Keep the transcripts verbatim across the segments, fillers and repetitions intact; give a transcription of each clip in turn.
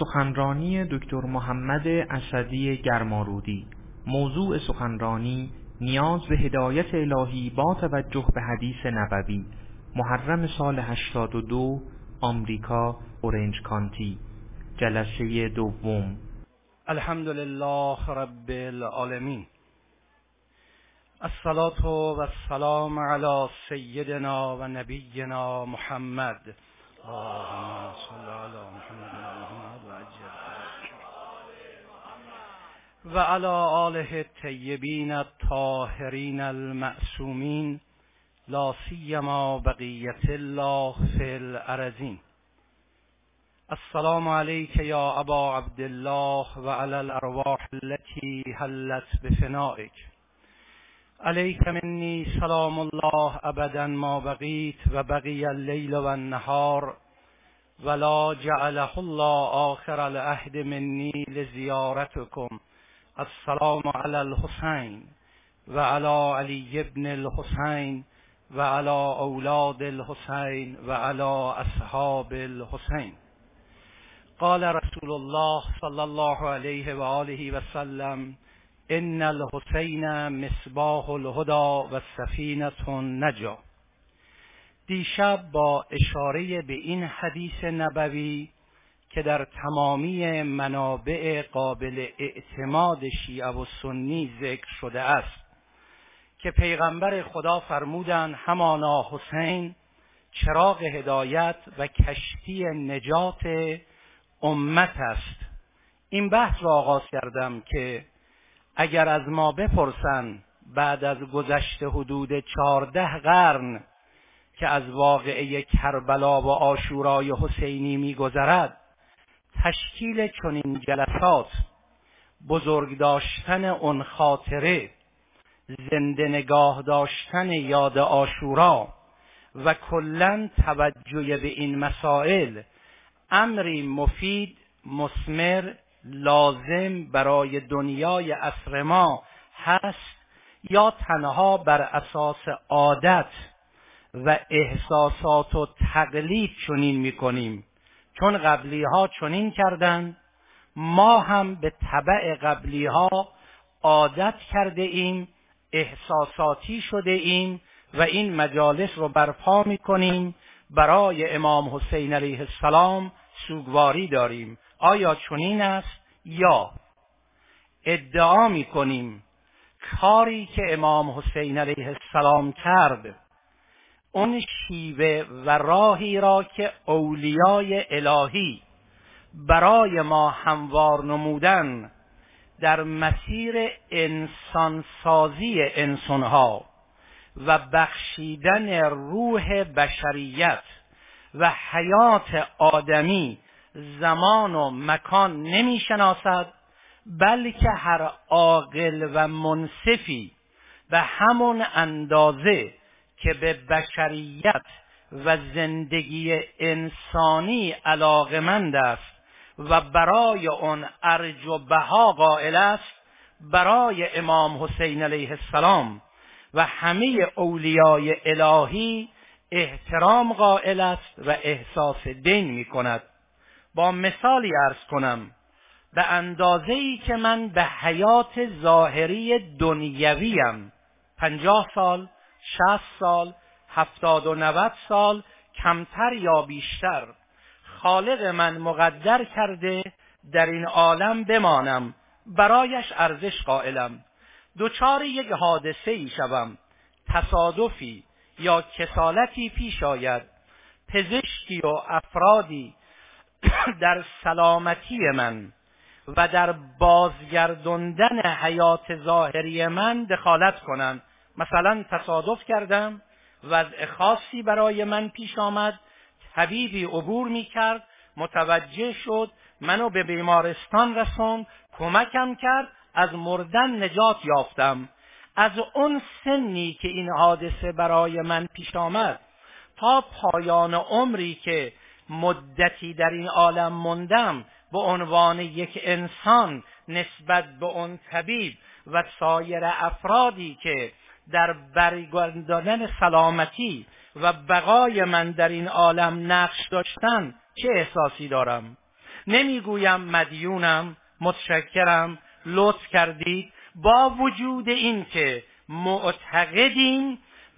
سخنرانی دکتر محمد اسدی گرمارودی. موضوع سخنرانی نیاز به هدایت الهی با توجه به حدیث نبوی. محرم سال هشتاد و دو، آمریکا، اورنج کانتی. جلسه دوم. الحمدلله رب العالمین. الصلاة و السلام علی سیدنا و نبینا محمد. اللهم صل علی محمد و عجل و علی آله الطیبین الطاهرین المعصومین، لا سیما بقیت الله فی الارضین. السلام علیک یا ابا عبدالله و علی الارواح التي حلت بفنائک. علیک منی سلام الله ابدا ما بقیت و بقی اللیل و النهار ولا جعله الله آخر العهد منی لزیارتکم. السلام علی الحسین و علی علی ابن الحسین و علی اولاد الحسین و علی اصحاب الحسین. قال رسول الله صلی الله علیه و آله و سلم: ان الحسین مصباح الهدى و سفینة النجا. دیشب با اشاره به این حدیث نبوی که در تمامی منابع قابل اعتماد شیعه و سنی ذکر شده است که پیغمبر خدا فرمودند همانا حسین چراغ هدایت و کشتی نجات امت است، این بحث را آغاز کردم که اگر از ما بپرسن بعد از گذشت حدود چهارده قرن که از واقعه کربلا و عاشورای حسینی می‌گذرد، تشکیل چنین جلسات، بزرگ داشتن اون خاطره، زنده نگاه داشتن یاد عاشورا و کلاً توجه به این مسائل امری مفید، مثمر، لازم برای دنیای عصر ما هست یا تنها بر اساس عادت و احساسات و تقلید چنین میکنیم؟ چون قبلی ها چنین کردند، ما هم به تبع قبلی ها عادت کرده ایم، احساساتی شده ایم و این مجالس رو برپا میکنیم. برای امام حسین علیه السلام سوگواری داریم. آیا چنین است؟ یا ادعا میکنیم کاری که امام حسین علیه السلام کرد، اون شیوه و راهی را که اولیای الهی برای ما هموار نمودن در مسیر انسانسازی انسانها و بخشیدن روح بشریت و حیات آدمی زمان و مکان نمی شناسد، بلکه هر عاقل و منصفی به همون اندازه که به بشریت و زندگی انسانی علاقمند است و برای آن ارج و بها قائل است، برای امام حسین علیه السلام و همه اولیای الهی احترام قائل است و احساس دین می کند. با مثالی عرض کنم، به اندازه‌ای که من به حیات ظاهری دنیویم پنجاه سال، شصت سال، هفتاد و نود سال کمتر یا بیشتر خالق من مقدر کرده در این عالم بمانم، برایش ارزش قائلم. دوچار یک حادثه ای شوم، تصادفی یا کسالتی پیش آید، پزشکی و افرادی در سلامتی من و در بازگرداندن حیات ظاهری من دخالت کنند. مثلا تصادف کردم، وضع خاصی برای من پیش آمد، طبیبی عبور می کرد، متوجه شد، منو به بیمارستان رسوند، کمکم کرد، از مردن نجات یافتم. از اون سنی که این حادثه برای من پیش آمد تا پایان عمری که مدتی در این عالم موندم، به عنوان یک انسان نسبت به اون طبیب و سایر افرادی که در برگرداندن سلامتی و بقای من در این عالم نقش داشتن چه احساسی دارم؟ نمیگویم مدیونم، متشکرم، لطف کردید. با وجود این که معتقدیم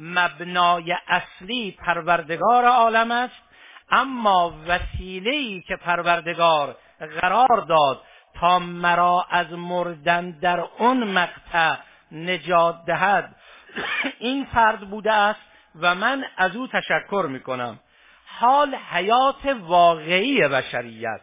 مبنای اصلی پروردگار عالم است، اما وسیله‌ای که پروردگار قرار داد تا مرا از مردن در اون مقطع نجات دهد این فرد بوده است و من از او تشکر میکنم. حال حیات واقعی بشریت،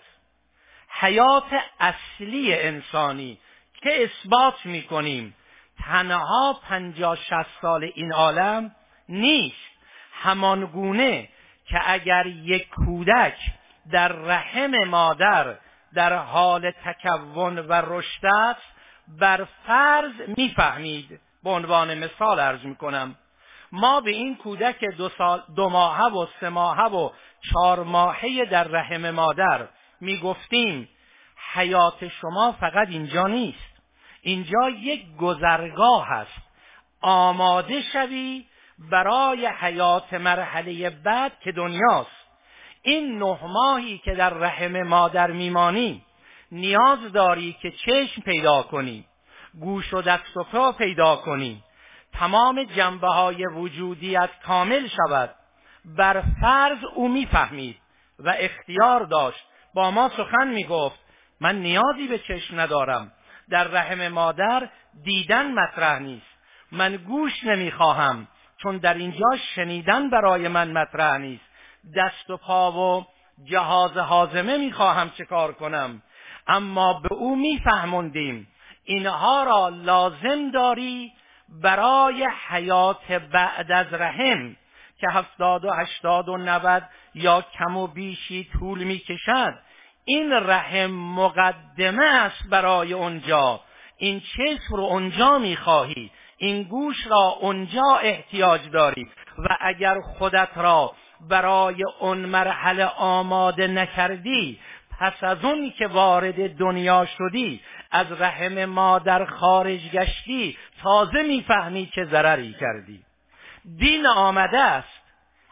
حیات اصلی انسانی که اثبات میکنیم تنها پنجاه شصت سال این عالم نیست. همان گونه که اگر یک کودک در رحم مادر در حال تکون و رشد است، بر فرض میفهمید، به عنوان مثال عرض میکنم، ما به این کودک دو سال دو ماهه و سه ماهه و چهار ماهه در رحم مادر میگفتیم حیات شما فقط اینجا نیست، اینجا یک گذرگاه است، آماده شوی برای حیات مرحله بعد که دنیاست. این نه ماهی که در رحم مادر میمانی نیاز داری که چشم پیدا کنی، گوش و دست و پا پیدا کنی، تمام جنبه های وجودیت کامل شود. بر فرض او میفهمید و اختیار داشت، با ما سخن میگفت. من نیازی به چشم ندارم، در رحم مادر دیدن مطرح نیست، من گوش نمیخواهم چون در اینجا شنیدن برای من مطرح نیست، دست و پا و جهاز هاضمه میخواهم چه کار کنم. اما به او میفهموندیم اینها را لازم داری برای حیات بعد از رحم که هفتاد و هشتاد و نود یا کم و بیشی طول میکشد. این رحم مقدمه است برای اونجا، این چشم رو اونجا میخواهی، این گوش را اونجا احتیاج داری و اگر خودت را برای اون مرحله آماده نکردی، پس از اون که وارد دنیا شدی، از رحم مادر خارج گشتی، تازه میفهمی چه ضرری کردی. دین آمده است،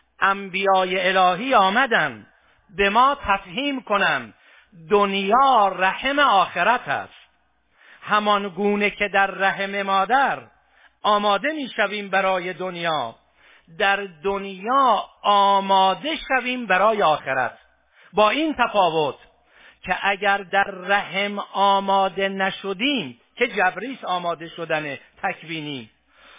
انبیای الهی آمدن به ما تفهیم کنند دنیا رحم آخرت است. همان گونه که در رحم مادر آماده میشویم برای دنیا، در دنیا آماده شویم برای آخرت. با این تفاوت که اگر در رحم آماده نشدیم که جبریس آماده شدن تکوینی،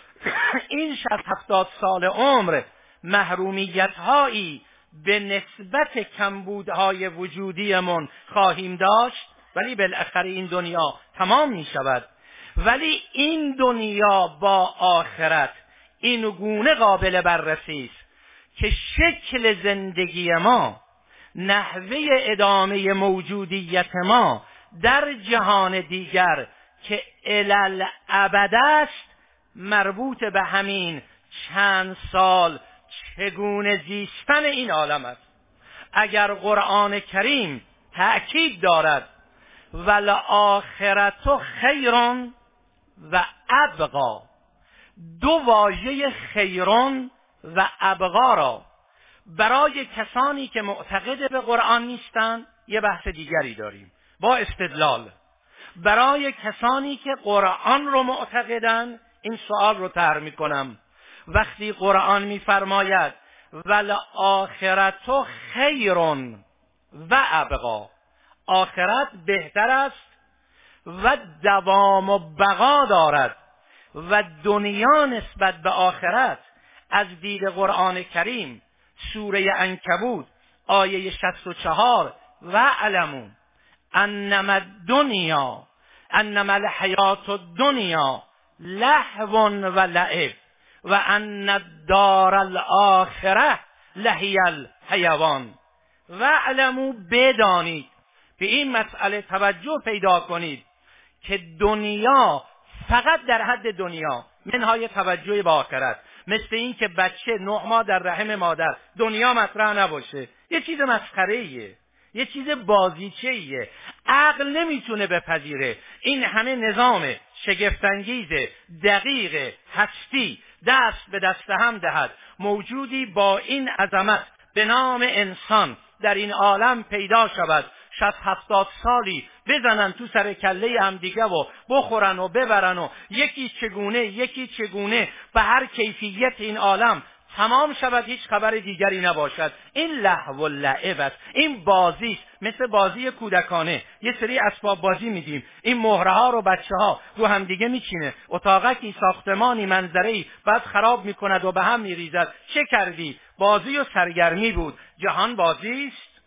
این شصت هفتاد سال عمر محرومیت هایی به نسبت کمبودهای وجودیمون خواهیم داشت، ولی بالاخره این دنیا تمام می شود. ولی این دنیا با آخرت این گونه قابل بررسی است که شکل زندگی ما، نحوه ادامه موجودیت ما در جهان دیگر که الالابد است، مربوط به همین چند سال چگونه زیستن این عالم است. اگر قرآن کریم تأکید دارد ولآخرت خیر و ابقا، دو واژه خیرون و ابقا را برای کسانی که معتقد به قرآن نیستند یه بحث دیگری داریم با استدلال. برای کسانی که قرآن رو معتقدن این سوال رو طرح میکنم. وقتی قرآن میفرماید ولآخرت خیر و ابقا، آخرت بهتر است و دوام و بقا دارد و دنیا نسبت به آخرت از دید قرآن کریم سوره عنکبوت آیه شصت و چهار و علمو انما الدنیا انما الحیات الدنیا لهو و لعب و ان الدار الاخره لهی الحیوان و علمو، بدانید، به این مسئله توجه پیدا کنید که دنیا فقط در حد دنیا، منهای توجه به آخرت. مثل این که بچه نه ماه در رحم مادر دنیا مطرح نباشه، یه چیز مسخره‌ایه، یه چیز بازیچه‌ایه، عقل نمیتونه بپذیره. این همه نظام شگفت‌انگیز دقیق هستی دست به دست هم دهد، موجودی با این عظمت به نام انسان در این عالم پیدا شود. شصت هفتاد سالی بزنن تو سر کله هم دیگه و بخورن و ببرن و یکی چگونه یکی چگونه به هر کیفیت این عالم تمام شود، هیچ خبر دیگری نباشد. این لهو و لعب است، این بازی است، مثل بازی کودکانه. یه سری اسباب بازی میدیم، این مهره ها رو بچه ها رو هم دیگه میچینه، اتاقکی، ساختمانی، منظره‌ای بعد خراب میکند و به هم میریزد. چه کردی؟ بازی و سرگرمی بود. جهان بازی است،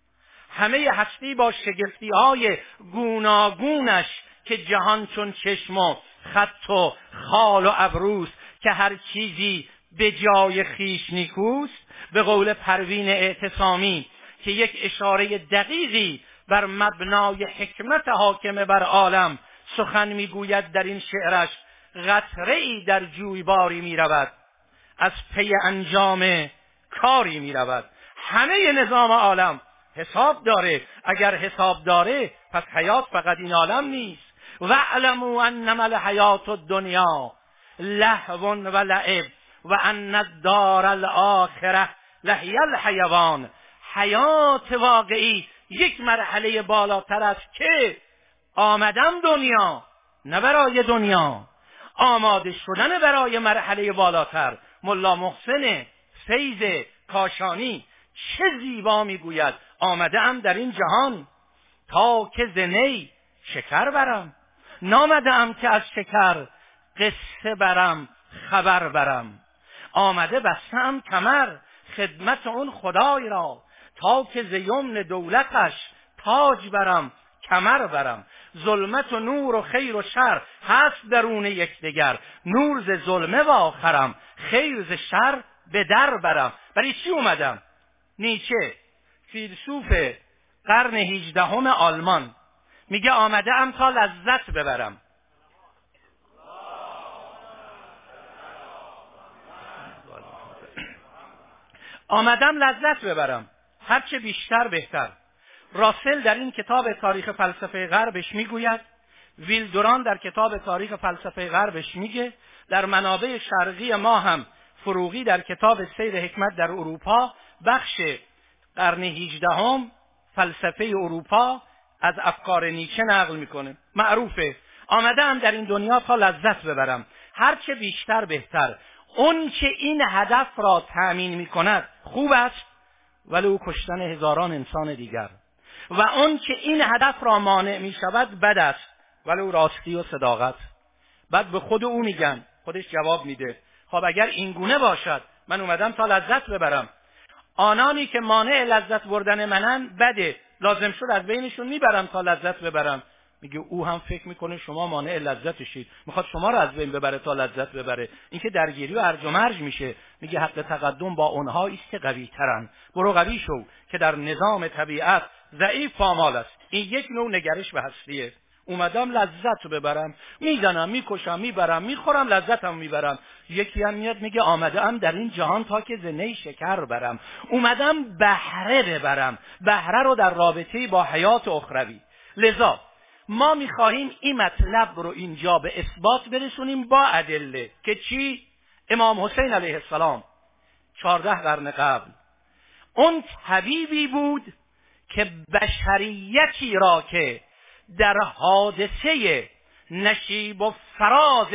همه هستی با شگفتی های گوناگونش که جهان چون چشم و خط و خال و ابروست که هر چیزی به جای خیش نیکوست. به قول پروین اعتصامی که یک اشاره دقیقی بر مبنای حکمت حاکم بر عالم سخن میگوید در این شعرش، قطره‌ای در جویباری میرود، از پی انجام کاری میرود. همه نظام عالم حساب داره، اگر حساب داره پس حیات فقط این عالم نیست. و اعلموا انما الحیات الدنیا لهو و لعب و ان الدار الاخره لهی الحیوان. حیات واقعی یک مرحله بالاتر است که آمدم دنیا، نه برای دنیا، آماده شدن برای مرحله بالاتر. ملا محسن فیض کاشانی چه زیبا میگوید، آمده ام در این جهان تا که زنی شکر برم، نامده ام که از شکر قصه برم خبر برم. آمده بستم کمر خدمت اون خدای را، تا که ز یمن دولتش تاج برم کمر برم. ظلمت و نور و خیر و شر هست درون یکدیگر، نور ز ظلمه و آخرم، خیر ز شر به در برم. برای چی اومدم؟ نیچه فیلسوف قرن هجدهم آلمان میگه آمده ام تا لذت ببرم. آمدم لذت ببرم، هرچه بیشتر بهتر. راسل در این کتاب تاریخ فلسفه غربش میگوید، ویلدوران در کتاب تاریخ فلسفه غربش میگه، در منابع شرقی ما هم فروغی در کتاب سیر حکمت در اروپا بخش قرن هجدهم فلسفه اروپا از افکار نیچه نقل میکنه. معروفه آمده ام در این دنیا تا لذت ببرم، هرچه بیشتر بهتر. اون که این هدف را تأمین میکند خوب است، ولو کشتن هزاران انسان دیگر، و اون که این هدف را مانع میشود بد است، ولو راستی و صداقت. بعد به خود او میگن، خودش جواب میده خب اگر این گونه باشد من اومدم تا لذت ببرم، آنانی که مانع لذت بردن منن بده، لازم شد از بینشون میبرم تا لذت ببرم. میگه او هم فکر میکنه شما مانع لذتشید، میخواد شما رو از بین ببره تا لذت ببره. این که درگیری و هرج و مرج میشه. میگه حق تقدم با اونها است که قوی ترن، برو قوی شو که در نظام طبیعت ضعیف پامال است. این یک نوع نگرش به هستیه. اومدم لذت ببرم، میزنم میکشم میبرم میخورم لذتم میبرم. یکی هم میاد میگه آمده ام در این جهان تا که زنه شکر برم، اومدم بهره ببرم، بهره رو در رابطه با حیات اخروی. لذا ما میخواهیم این مطلب رو اینجا به اثبات برسونیم با ادله که چی؟ امام حسین علیه السلام چهارده قرن قبل اون طبیبی بود که بشریتی را که در حادثه نشیب و فراز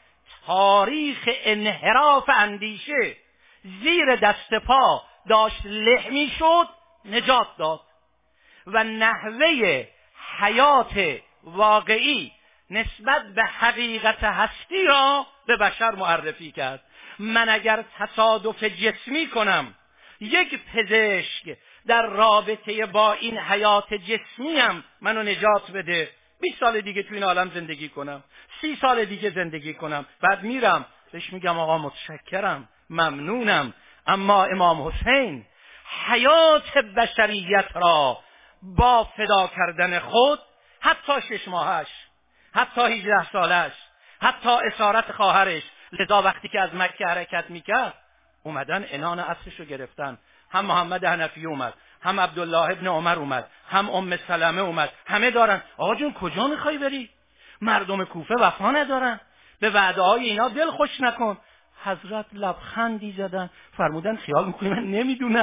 تاریخ انحراف اندیشه زیر دست پا داشت له می شد نجات داد و نحوه حیات واقعی نسبت به حقیقت هستی را به بشر معرفی کرد. من اگر تصادف جسمی کنم، یک پزشک در رابطه با این حیات جسمیم منو نجات بده، بیست سال دیگه تو این عالم زندگی کنم، سی سال دیگه زندگی کنم، بعد میرم بهش میگم آقا متشکرم ممنونم. اما امام حسین حیات بشریت را با فدا کردن خود، حتی شش ماهش، حتی هجده سالش، حتی اسارت خواهرش، لذا وقتی که از مکه حرکت میکرد اومدن انان عصرشو گرفتن، هم محمد حنفی اومد، هم عبدالله ابن عمر اومد، هم ام سلمه اومد، همه دارن آقا جون کجا میخوای بری؟ مردم کوفه وفا ندارن، به وعده های اینا دل خوش نکن. حضرت لبخندی زدن فرمودن خیال میکنی من نمیدونم؟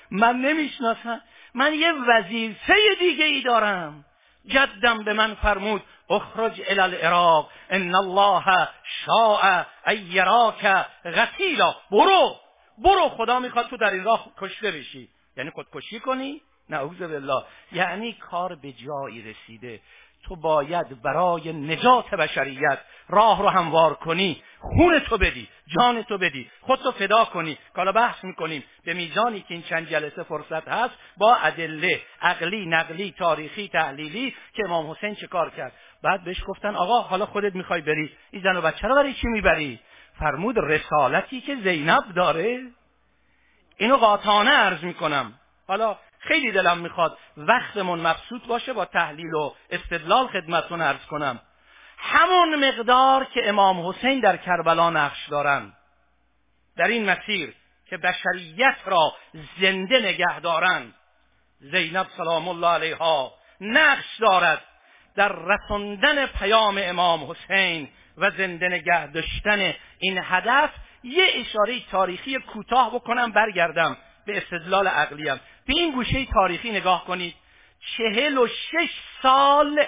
من نمیشناسم، من یه وظیفه دیگه ای دارم. جدم به من فرمود اخرج الی العراق ان الله شاء ان یراک قتیلا. برو برو، خدا میخواد تو در این راه کشته بشی. یعنی خودکشی کنی؟ نعوذ بالله. یعنی کار به جایی رسیده، تو باید برای نجات بشریت راه رو هموار کنی، خون تو بدی، جان تو بدی، خود تو فدا کنی. که حالا بحث میکنیم به میزانی که این چند جلسه فرصت هست با ادله عقلی، نقلی، تاریخی، تحلیلی که امام حسین چه کار کرد. بعد بهش گفتن آقا حالا خودت میخوای بری، این زن و بچه رو برای چی میبری؟ فرمود رسالتی که زینب داره. اینو قاطعانه عرض میکنم. حالا خیلی دلم میخواد وقتمون مبسوط باشه با تحلیل و استدلال خدمتتون عرض کنم. همون مقدار که امام حسین در کربلا نقش دارن، در این مسیر که بشریت را زنده نگه دارن، زینب سلام الله علیها نقش دارد در رساندن پیام امام حسین و زنده نگه داشتن این هدف. یه اشاره تاریخی کوتاه بکنم برگردم به استدلال عقلیم. به این گوشه تاریخی نگاه کنید. چهل و شش سال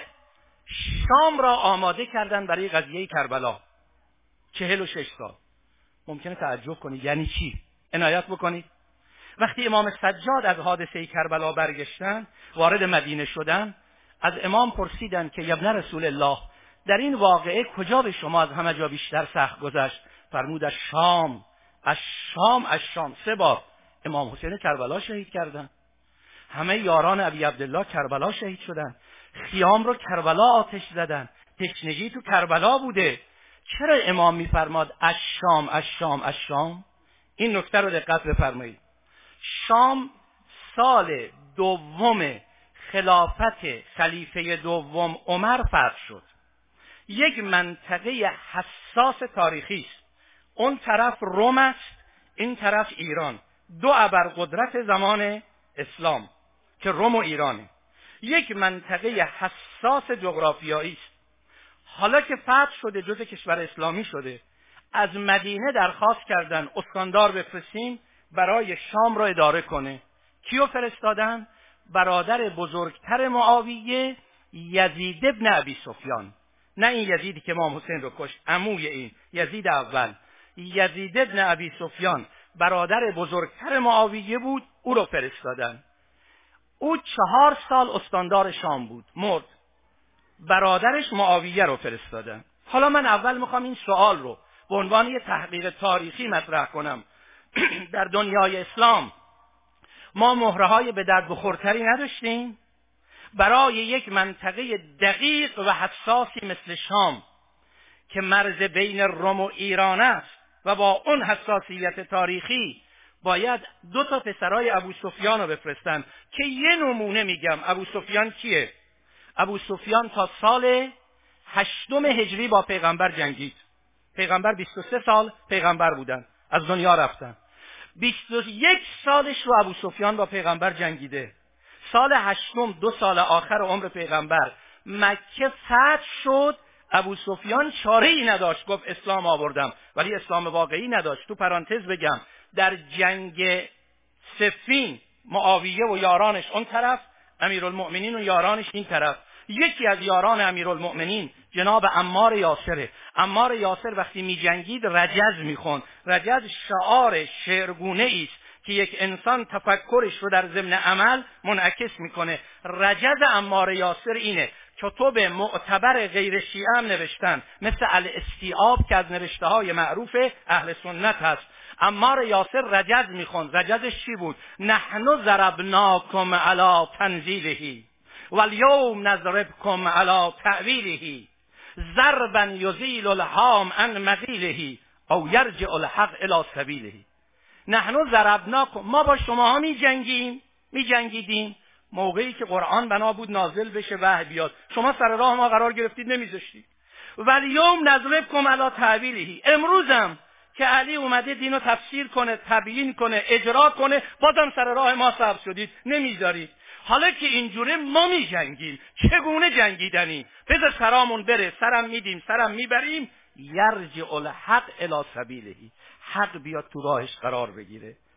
شام را آماده کردن برای قضیه کربلا. چهل و شش سال. ممکنه تعجب کنید یعنی چی؟ عنایت بکنید. وقتی امام سجاد از حادثه کربلا برگشتن، وارد مدینه شدن، از امام پرسیدن که یا ابن رسول الله در این واقعه کجا به شما از همه جا بیشتر سخت گذشت؟ فرمود از شام، از شام، از شام. سه بار امام حسین کربلا شهید کردن. همه یاران ابی عبدالله کربلا شهید شدن. خیام رو کربلا آتش زدن. تشنگی تو کربلا بوده. چرا امام میفرماد از شام، از شام، از شام؟ این نکته رو دقت بفرمایید. شام سال دوم خلافت خلیفه دوم عمر فتح شد. یک منطقه حساس تاریخی است. اون طرف روم است، این طرف ایران. دو ابرقدرت زمان اسلام که روم و ایرانه. یک منطقه حساس جغرافیایی است. حالا که فتح شده، جزء کشور اسلامی شده، از مدینه درخواست کردن استاندار بفرستیم برای شام را اداره کنه. کیو فرستادن؟ برادر بزرگتر معاویه، یزید ابن ابی سفیان. نه این یزیدی که امام حسین رو کشت، عموی این یزید اول. یزید ابن ابی سفیان برادر بزرگتر معاویه بود، او رو فرستادن. او چهار سال استاندار شام بود، مرد. برادرش معاویه رو فرستادن. حالا من اول میخوام این سوال رو به عنوان یه تحقیق تاریخی مطرح کنم. در دنیای اسلام ما مهره‌های به درد بخورتری نداشتیم؟ برای یک منطقه دقیق و حساسی مثل شام که مرز بین روم و ایران است و با اون حساسیت تاریخی، باید دو تا پسرای ابو سفیان رو بفرستن که یه نمونه میگم. ابو سفیان کیه؟ ابو سفیان تا سال هشتم هجری با پیغمبر جنگید. پیغمبر بیست و سه سال پیغمبر بودن، از دنیا رفتن. بیست و یک سالش رو ابو سفیان با پیغمبر جنگیده. سال هشتم، دو سال آخر عمر پیغمبر، مکه فتح شد. ابو سفیان چاره ای نداشت، گفت اسلام آوردم، ولی اسلام واقعی نداشت. تو پرانتز بگم در جنگ صفین معاویه و یارانش اون طرف، امیرالمؤمنین و یارانش این طرف. یکی از یاران امیرالمؤمنین جناب عمار یاسره. عمار یاسر وقتی می جنگید رجز می خوند. رجز شعار شعرگونه ایست که یک انسان تفکرش رو در ضمن عمل منعکس میکنه. رجز عمار یاسر اینه. کتب معتبر غیر شیعه هم نوشتن، مثل الاستیعاب که از نوشته های معروف اهل سنت هست. عمار یاسر رجز میخوند. رجزش چی بود؟ نحن ضربناکم علی تنزیله والیوم نضربکم علی تعویله ضربا یزیل الهام عن مغیله او یرجع الحق الی سبیله. نحن ضربناکم، ما با شما ها می جنگیم، می جنگیدیم موقعی که قرآن بنا بود نازل بشه، وحی بیاد. شما سر راه ما قرار گرفتید، نمیذاشتید. والیوم نضربکم علی تعویله، امروزم که علی اومده دینو تفسیر کنه، تبیین کنه، اجرا کنه، بازم سر راه ما سبز شدید، نمیذارید. حالا که اینجوره ما می جنگیم. چگونه جنگیدنی؟ بذار سرامون بره، سرم میدیم، سرم میبریم. یرجع الحق الی سبیله، حق بیاد تو راهش قرار بگیره.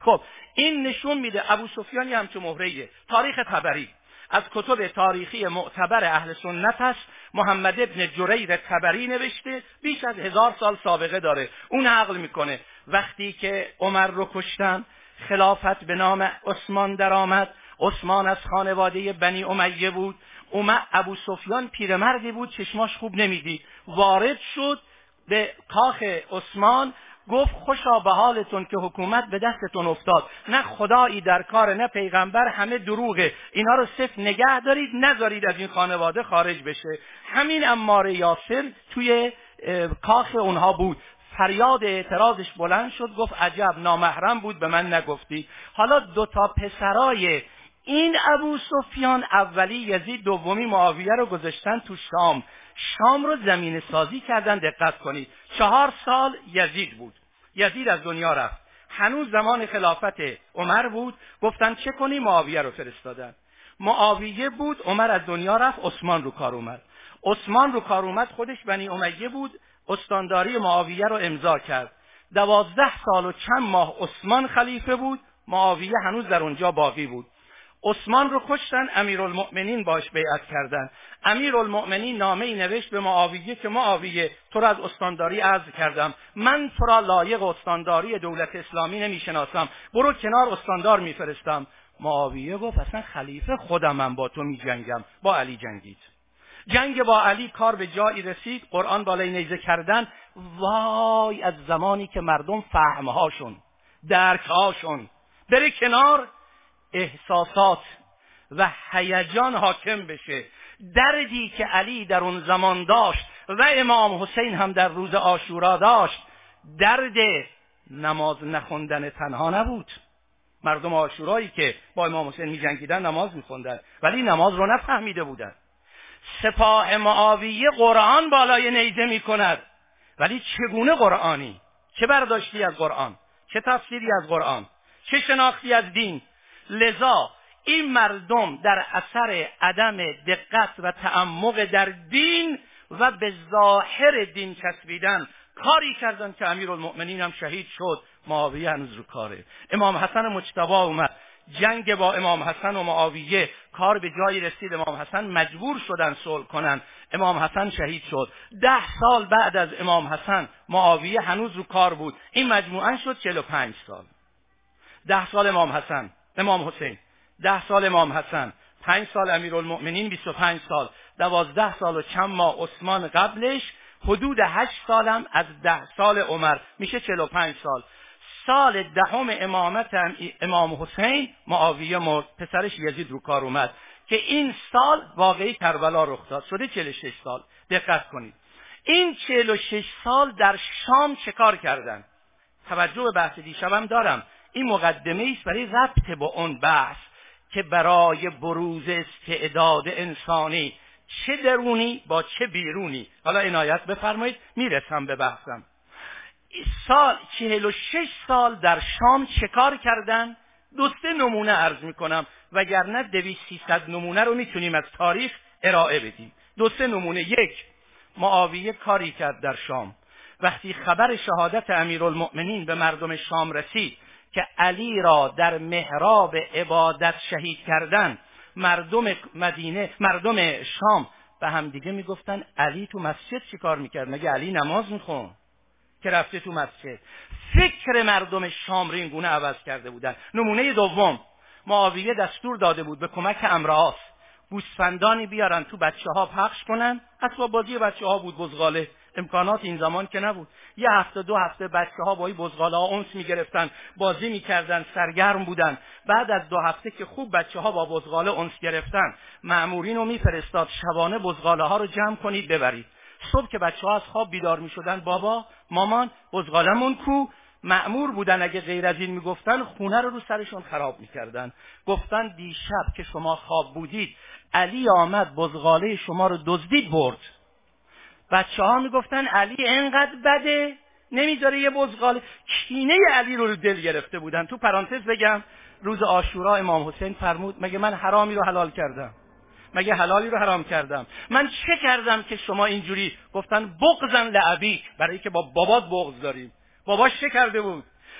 خب این نشون میده ابو سفیان هم همچون مهره‌ایه. تاریخ طبری از کتب تاریخی معتبر اهل سنت است. محمد ابن جریر طبری نوشته، بیش از هزار سال سابقه داره. اون عقل میکنه وقتی که عمر رو کشتن، خلافت به نام عثمان درآمد. عثمان از خانواده بنی امیه بود. اومد ابو سفیان پیرمردی بود، چشماش خوب نمیدید. وارد شد به کاخ عثمان، گفت خوشا به حالتون که حکومت به دستتون افتاد، نه خدایی در کار نه پیغمبر، همه دروغه، اینا رو صفر نگه دارید، نذارید از این خانواده خارج بشه. همین عمار یاسر توی کاخ اونها بود. فریاد اعتراضش بلند شد، گفت عجب، نامحرم بود به من نگفتی. حالا دو تا پسرای این ابو سفیان، اولی یزید، دومی معاویه رو گذاشتن تو شام. شام رو زمین سازی کردن. دقت کنید، چهار سال یزید بود. یزید از دنیا رفت. هنوز زمان خلافت عمر بود. گفتن چه کنی؟ معاویه رو فرستادن. معاویه بود، عمر از دنیا رفت، عثمان رو کار اومد. عثمان رو کار اومد، خودش بنی امیه بود، استانداری معاویه رو امضا کرد. دوازده سال و چند ماه عثمان خلیفه بود، معاویه هنوز در اونجا باقی بود. عثمان رو کشتن، امیرالمؤمنین باش بیعت کردن. امیرالمؤمنین نامه‌ای نوشت به معاویه که معاویه، تو را از استانداری عزل کردم، من تو را لایق استانداری دولت اسلامی نمیشناسم، برو کنار، استاندار میفرستم. معاویه گفت اصلا خلیفه خودم، من با تو میجنگم. با علی جنگید. جنگ با علی کار به جایی رسید، قرآن بالای نیزه کردن. وای از زمانی که مردم فهمهاشون، درکهاشون بره کنار، احساسات و هیجان حاکم بشه. دردی که علی در اون زمان داشت و امام حسین هم در روز عاشورا داشت، درد نماز نخوندن تنها نبود. مردم عاشورایی که با امام حسین می جنگیدن نماز می خوندن، ولی نماز رو نفهمیده بودن. سپاه معاویه قرآن بالای نیزه می کند، ولی چگونه قرآنی؟ چه برداشتی از قرآن؟ چه تفسیری از قرآن؟ چه شناختی از دین؟ لذا این مردم در اثر عدم دقت و تعمق در دین و به ظاهر دین چسبیدن کاری کردن که امیرالمؤمنین هم شهید شد، معاویه هنوز رو کاره. امام حسن مجتبی اومد، جنگ با امام حسن و معاویه کار به جایی رسید، امام حسن مجبور شدن صلح کنن، امام حسن شهید شد. ده سال بعد از امام حسن معاویه هنوز رو کار بود. این مجموعاً شد چهل و پنج سال. ده سال امام حسن، امام حسین، ده سال امام حسن، پنج سال امیرالمؤمنین، بیست و پنج سال، دوازده سال و چند ماه عثمان قبلش، حدود هشت سالم از ده سال عمر، میشه چهل و پنج سال. سال دهم امامت امام حسین معاویه مرد، پسرش یزید رو کار اومد که این سال واقعی کربلا رخ داد، شده چهل و شش سال. دقت کنید این چهل و شش سال در شام چه کار کردن؟ توجه به بحث دیشبم دارم، این مقدمه است برای ربط با اون بحث که برای بروز استعداد انسانی، چه درونی با چه بیرونی. حالا عنایت بفرمایید، میرسم به بحثم. سال چهل و شش سال در شام چه کار کردن؟ دو سه نمونه عرض میکنم، وگرنه دویست سیصد نمونه رو میتونیم از تاریخ ارائه بدیم. دو سه نمونه. یک، معاویه کاری کرد در شام. وقتی خبر شهادت امیرالمؤمنین به مردم شام رسید که علی را در محراب عبادت شهید کردن، مردم مدینه، مردم شام به هم دیگه میگفتن علی تو مسجد چی کار میکرد؟ مگه علی نماز میخون که رفته تو مسجد؟ فکر مردم شام رو اینگونه عوض کرده بودن. نمونه دوم، معاویه دستور داده بود به کمک امرآس گوسفندانی بیارن تو بچه ها پخش کنن. اسباب بازی بچه ها بود، بزغاله، امکانات این زمان که نبود. یه هفته دو هفته بچه ها با این بزغاله ها انس میگرفتن، بازی میکردن، سرگرم بودن. بعد از دو هفته که خوب بچه ها با بزغاله انس گرفتن، مأمورین رو میفرستاد شبانه بزغاله ها رو جمع کنید ببرید. صبح که بچه ها از خواب بیدار میشدن، بابا مامان بزغالمون کو؟ مأمور بودن اگه غیر از این میگفتن خونه رو رو سرشون خراب میکردن. گفتن دیشب که شما خواب بودید علی آمد بزغاله شما رو دزدید برد. بچه ها میگفتن علی اینقدر بده نمیذاره یه بزغاله. کینه علی رو رو دل گرفته بودن. تو پرانتز بگم، روز عاشورا امام حسین فرمود مگه من حرامی رو حلال کردم؟ مگه حلالی رو حرام کردم؟ من چه کردم که شما اینجوری؟ گفتن بغضن لعبی، برای که با بابات بغض داریم. باباش چه کرده بود؟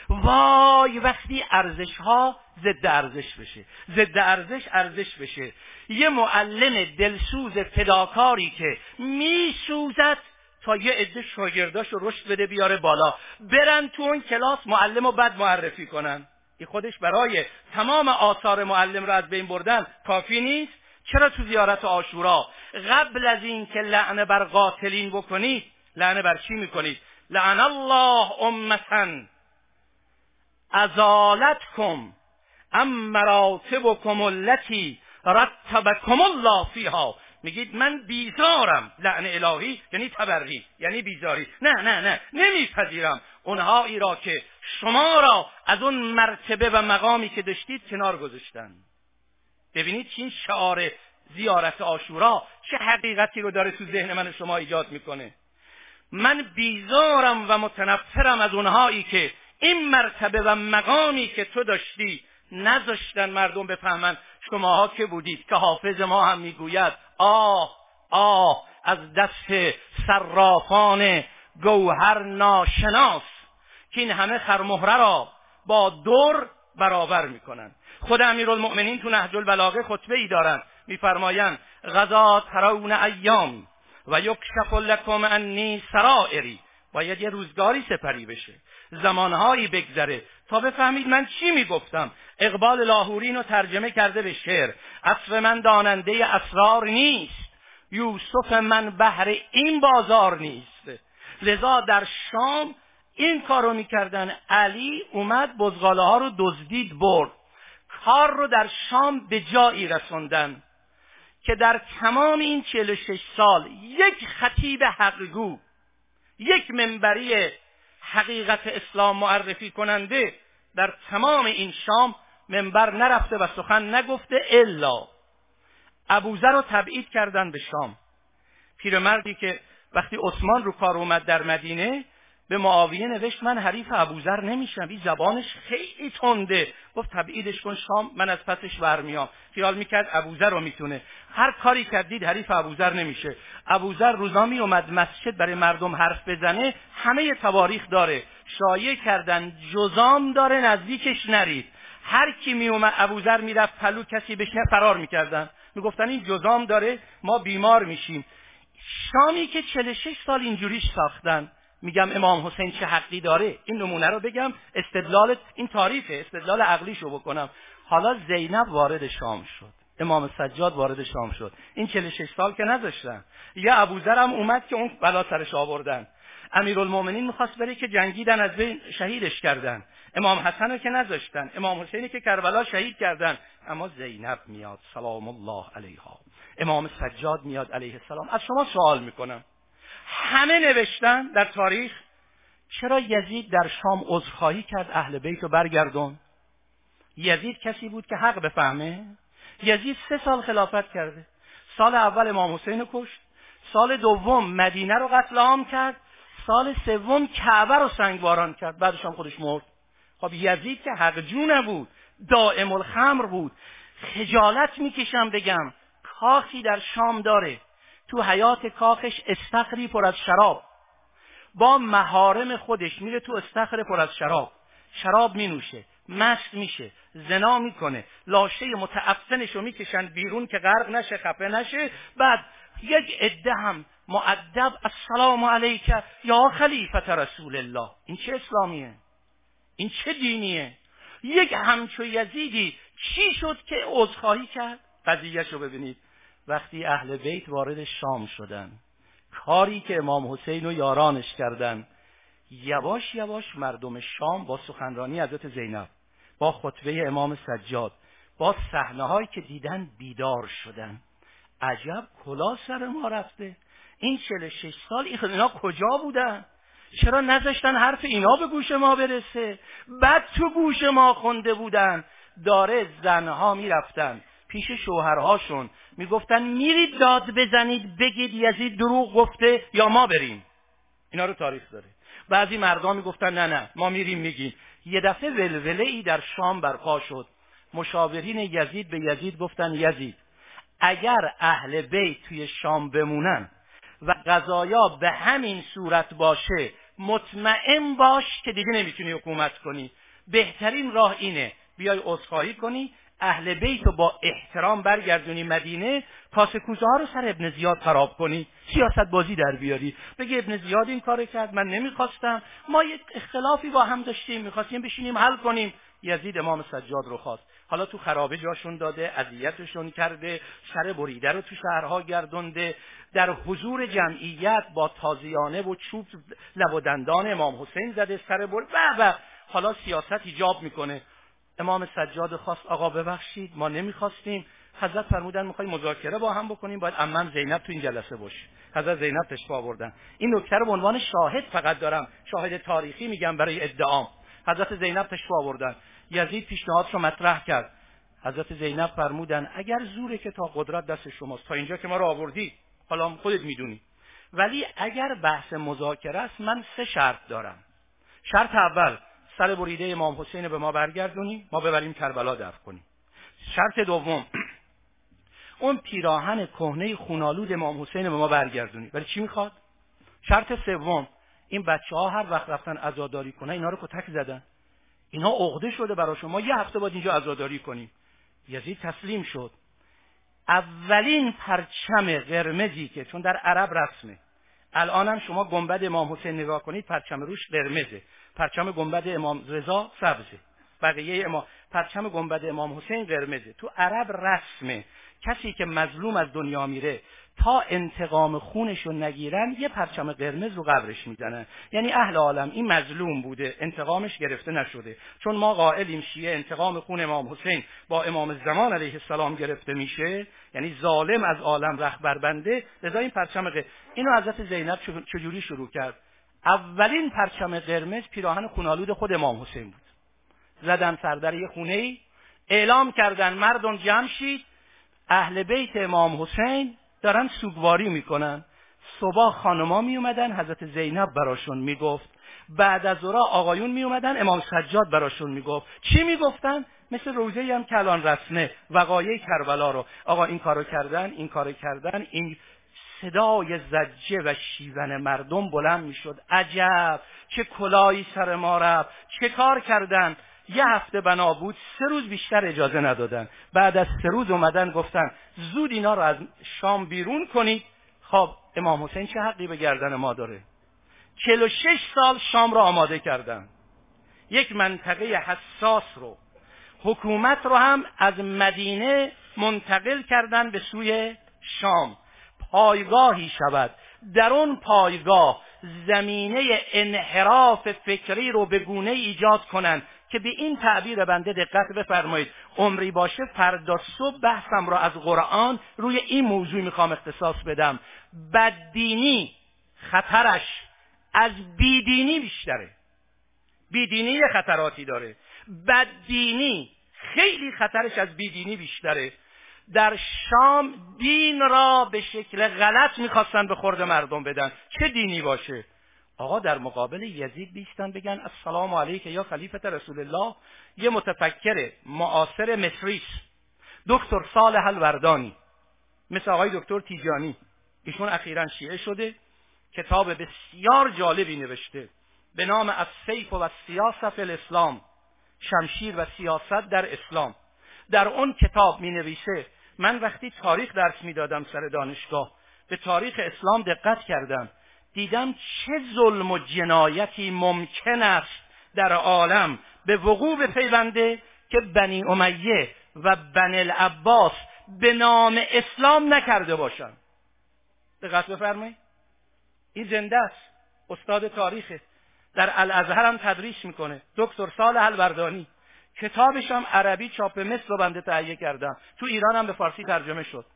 وای وقتی ارزش ها ضد ارزش بشه، ضد ارزش ارزش بشه. یه معلم دلسوز فداکاری که میسوزد تا یه عده شاگرداشو رشد بده بیاره بالا، برن تو اون کلاس معلم رو بد معرفی کنن، این خودش برای تمام آثار معلم رو از بین بردن کافی نیست؟ چرا تو زیارت عاشورا قبل از این که لعنه بر قاتلین بکنید، لعنه بر چی میکنید؟ لعن الله امتن ازالتکم ام مراتبکم التي رتبکم الله فیها. میگید من بیزارم، لعن الهی یعنی تبری، یعنی بیزاری. نه نه نه نمیپذیرم اونهایی را که شما را از اون مرتبه و مقامی که داشتید کنار گذاشتن. ببینید این شعار زیارت عاشورا چه حقیقتی رو داره تو ذهن من و شما ایجاد میکنه. من بیزارم و متنفرم از اونهایی که این مرتبه و مقامی که تو داشتی نذاشتن مردم بفهمن شماها که بودید، که حافظ ما هم میگوید آه آه از دست صرافان گوهر ناشناس که این همه خرمهره را با دور برابر میکنن. خود امیرالمؤمنین تو نهج البلاغه خطبه ای دارن، میفرمایند غزا ترون ایام و یکشف لکم انی سرائری. باید یه روزگاری سپری بشه، زمانهایی بگذره تا بفهمید من چی میگفتم. اقبال لاهوری اینو ترجمه کرده به شعر: عصر من داننده اسرار نیست، یوسف من بهر این بازار نیست. لذا در شام این کارو میکردن. علی اومد بزغاله ها رو دزدید برد، کار رو در شام به جایی رسوندن که در تمام این چهل و شش سال یک خطیب حقگو، یک منبری حقیقت اسلام معرفی کننده در تمام این شام منبر نرفته و سخن نگفته، الا ابوذر رو تبعید کردن به شام. پیرمردی که وقتی عثمان رو کار اومد در مدینه به معاویه نوشت من حریف ابوذر نمیشم، این زبانش خیلی تنده، گفت تبعیدش کن شام، من از پسش برمیام. خیال میکرد ابوذر رو میتونه، هر کاری کردید حریف ابوذر نمیشه. ابوذر روزا می اومد مسجد برای مردم حرف بزنه، همه تواریخ داره، شایعه کردن جزام داره نزدیکش نرید. هر کی می اومد ابوذر میرفت پلو کسی بشنه فرار میکردن، میگفتن این جزام داره ما بیمار میشیم. شامی که چهل و شش سال اینجوریش ساختن. میگم امام حسین چه حقی داره؟ این نمونه رو بگم، استدلال این تاریخه، استدلال عقلیشو بکنم. حالا زینب وارد شام شد، امام سجاد وارد شام شد، این چهل و شش سال که نذاشتن. یه ابوذر هم اومد که اون بلا سرش آوردن. امیرالمومنین میخواست بره که جنگیدن، از بین شهیدش کردن. امام حسن رو که نذاشتن، امام حسین که کربلا شهید کردن. اما زینب میاد سلام الله علیها، امام سجاد میاد علیه السلام. از شما سوال میکنم، همه نوشتن در تاریخ چرا یزید در شام عذرخواهی کرد اهل بیت رو برگردون؟ یزید کسی بود که حق بفهمه؟ یزید سه سال خلافت کرده. سال اول امام حسین رو کشت، سال دوم مدینه رو قتل عام کرد، سال سوم کعبه رو سنگباران کرد، بعدش هم خودش مرد. خب یزید که حق جو نبود، دائم الخمر بود. خجالت میکشم بگم کاخی در شام داره، تو حیات کاخش استخری پر از شراب، با محارم خودش میره تو استخر پر از شراب، شراب می نوشه، مست میشه، زنا میکنه، لاشه متعفنشو میکشن بیرون که غرق نشه، خفه نشه. بعد یک عده هم مؤدب السلام علیک یا خلیفت رسول الله. این چه اسلامیه؟ این چه دینیه؟ یک همچو یزیدی چی شد که عذرخواهی کرد؟ قضیهشو ببینید. وقتی اهل بیت وارد شام شدن، کاری که امام حسین و یارانش کردن، یواش یواش مردم شام با سخنرانی حضرت زینب، با خطبه امام سجاد، با صحنه‌هایی که دیدن بیدار شدن. عجب کلا سر ما رفته. این چهل و شش سال اینا کجا بودن؟ چرا نذاشتن حرف اینا به گوش ما برسه؟ بعد تو گوش ما خونده بودن. داره زنها میرفتن پیش شوهرهاشون میگفتن میرید داد بزنید بگید یزید دروغ گفته یا ما بریم. اینا رو تاریخ داره. بعضی مردها میگفتن نه نه ما میریم میگیم. یه دفعه ولوله ای در شام برپا شد. مشاورین یزید به یزید گفتن یزید اگر اهل بیت توی شام بمونن و قضایا به همین صورت باشه مطمئن باش که دیگه نمیتونی حکومت کنی. بهترین راه اینه بیای عذرخواهی کنی، اهل بیت رو با احترام برگردونی مدینه، کاسه کوزه ها رو سر ابن زیاد خراب کنی، سیاست بازی در بیاری، بگی ابن زیاد این کار کرد، من نمیخواستم، ما یک اختلافی با هم داشتیم، میخواستیم بشینیم حل کنیم. یزید امام سجاد رو خواست، حالا تو خرابه جاشون داده، اذیتشون کرده، سر بریده رو تو شهرها گردونده، در حضور جمعیت با تازیانه و چوب لب و دندان امام حسین زده، سر برید و و حالا سیاست ایجاب میکنه. امام سجاد خواست، آقا ببخشید ما نمیخواستیم. حضرت فرمودن میخوای مذاکره با هم بکنیم، باید عمم زینب تو این جلسه باشه. حضرت زینب تشریف آوردن. این نکته رو به عنوان شاهد فقط دارم، شاهد تاریخی میگم برای ادعام. حضرت زینب تشریف آوردن، یزید پیشنهادش رو مطرح کرد. حضرت زینب فرمودن اگر زوره که تا قدرت دست شماست، تا اینجا که ما رو آوردی، حالا خودت میدونی، ولی اگر بحث مذاکره است من سه شرط دارم. شرط اول، سر بریده امام حسین به ما برگردونی، ما ببریم کربلا دفن کنیم. شرط دوم، اون پیراهن کهنه خونالود امام حسین به ما برگردونی. ولی چی میخواد؟ شرط سوم، این بچه‌ها هر وقت رفتن عزاداری کنن اینا رو کتک زدن، اینا عقده شده برای شما، یه هفته باید اینجا عزاداری کنیم. یزید تسلیم شد. اولین پرچم قرمزی که، چون در عرب رسمه، الانم شما گنبد امام حسین نگاه کنید پرچم روش قرمزه، پرچم گنبد امام رضا سبزه، بقیه امام پرچم گنبد امام حسین قرمزه. تو عرب رسمه کسی که مظلوم از دنیا میره تا انتقام خونشو نگیرن یه پرچم قرمز رو قبرش میزنن، یعنی اهل عالم این مظلوم بوده، انتقامش گرفته نشده. چون ما قائلیم شیعه انتقام خون امام حسین با امام زمان علیه السلام گرفته میشه، یعنی ظالم از عالم رهبر بنده، لذا این پرچم قرمز. اینو حضرت زینب چجوری شروع کرد؟ اولین پرچم قرمز پیراهن خونالود خود امام حسین بود. زدن سر در یه خونه‌ای، اعلام کردن مردم جمع شید، اهل بیت امام حسین دارن سوگواری میکنن. صبح خانما می اومدن، حضرت زینب براشون میگفت، بعد از ظهر آقایون می اومدن، امام سجاد براشون میگفت. چی میگفتن؟ مثل روزه‌ای هم که الان رسمه، وقایع کربلا رو، آقا این کارو کردن، این کارو کردن. این صدای زجه و شیون مردم بلند میشد، عجب چه کلاهی سر ما رفت، چه کار کردن. یه هفته بنا بود، سه روز بیشتر اجازه ندادن. بعد از سه روز اومدن گفتن زود اینا رو از شام بیرون کنید. خب امام حسین چه حقی به گردن ما داره؟ چهل و شش سال شام رو آماده کردن، یک منطقه حساس رو، حکومت رو هم از مدینه منتقل کردن به سوی شام. پایگاهی شود، در اون پایگاه زمینه انحراف فکری رو به گونه ایجاد کنن که به این تعبیر بنده دقت بفرمایید، عمری باشه فردا صبح بحثم را از قرآن روی این موضوع میخوام اختصاص بدم. بددینی خطرش از بیدینی بیشتره. بیدینی خطراتی داره، بددینی خیلی خطرش از بیدینی بیشتره. در شام دین را به شکل غلط میخواستن به خورد مردم بدن، چه دینی باشه؟ آقا در مقابل یزید بیستن بگن السلام علیک یا خلیفه رسول الله. یه متفکر معاصر مصری، دکتر صالح الوردانی، مثل آقای دکتر تیجانی، ایشون اخیراً شیعه شده، کتاب بسیار جالبی نوشته به نام السیف و السیاسه فی الاسلام، شمشیر و سیاست در اسلام. در اون کتاب می نویسه من وقتی تاریخ درس می دادم سر دانشگاه، به تاریخ اسلام دقت کردم، دیدم چه ظلم و جنایتی ممکن است در عالم به وقوع بپیونده که بنی امیه و بنی العباس به نام اسلام نکرده باشند. دقت بفرمایید، این زنده است، استاد تاریخه، در الازهر هم تدریس میکنه، دکتر صالح الوردانی. کتابش هم عربی چاپ مصر رو بنده تهیه کردم، تو ایران هم به فارسی ترجمه شد.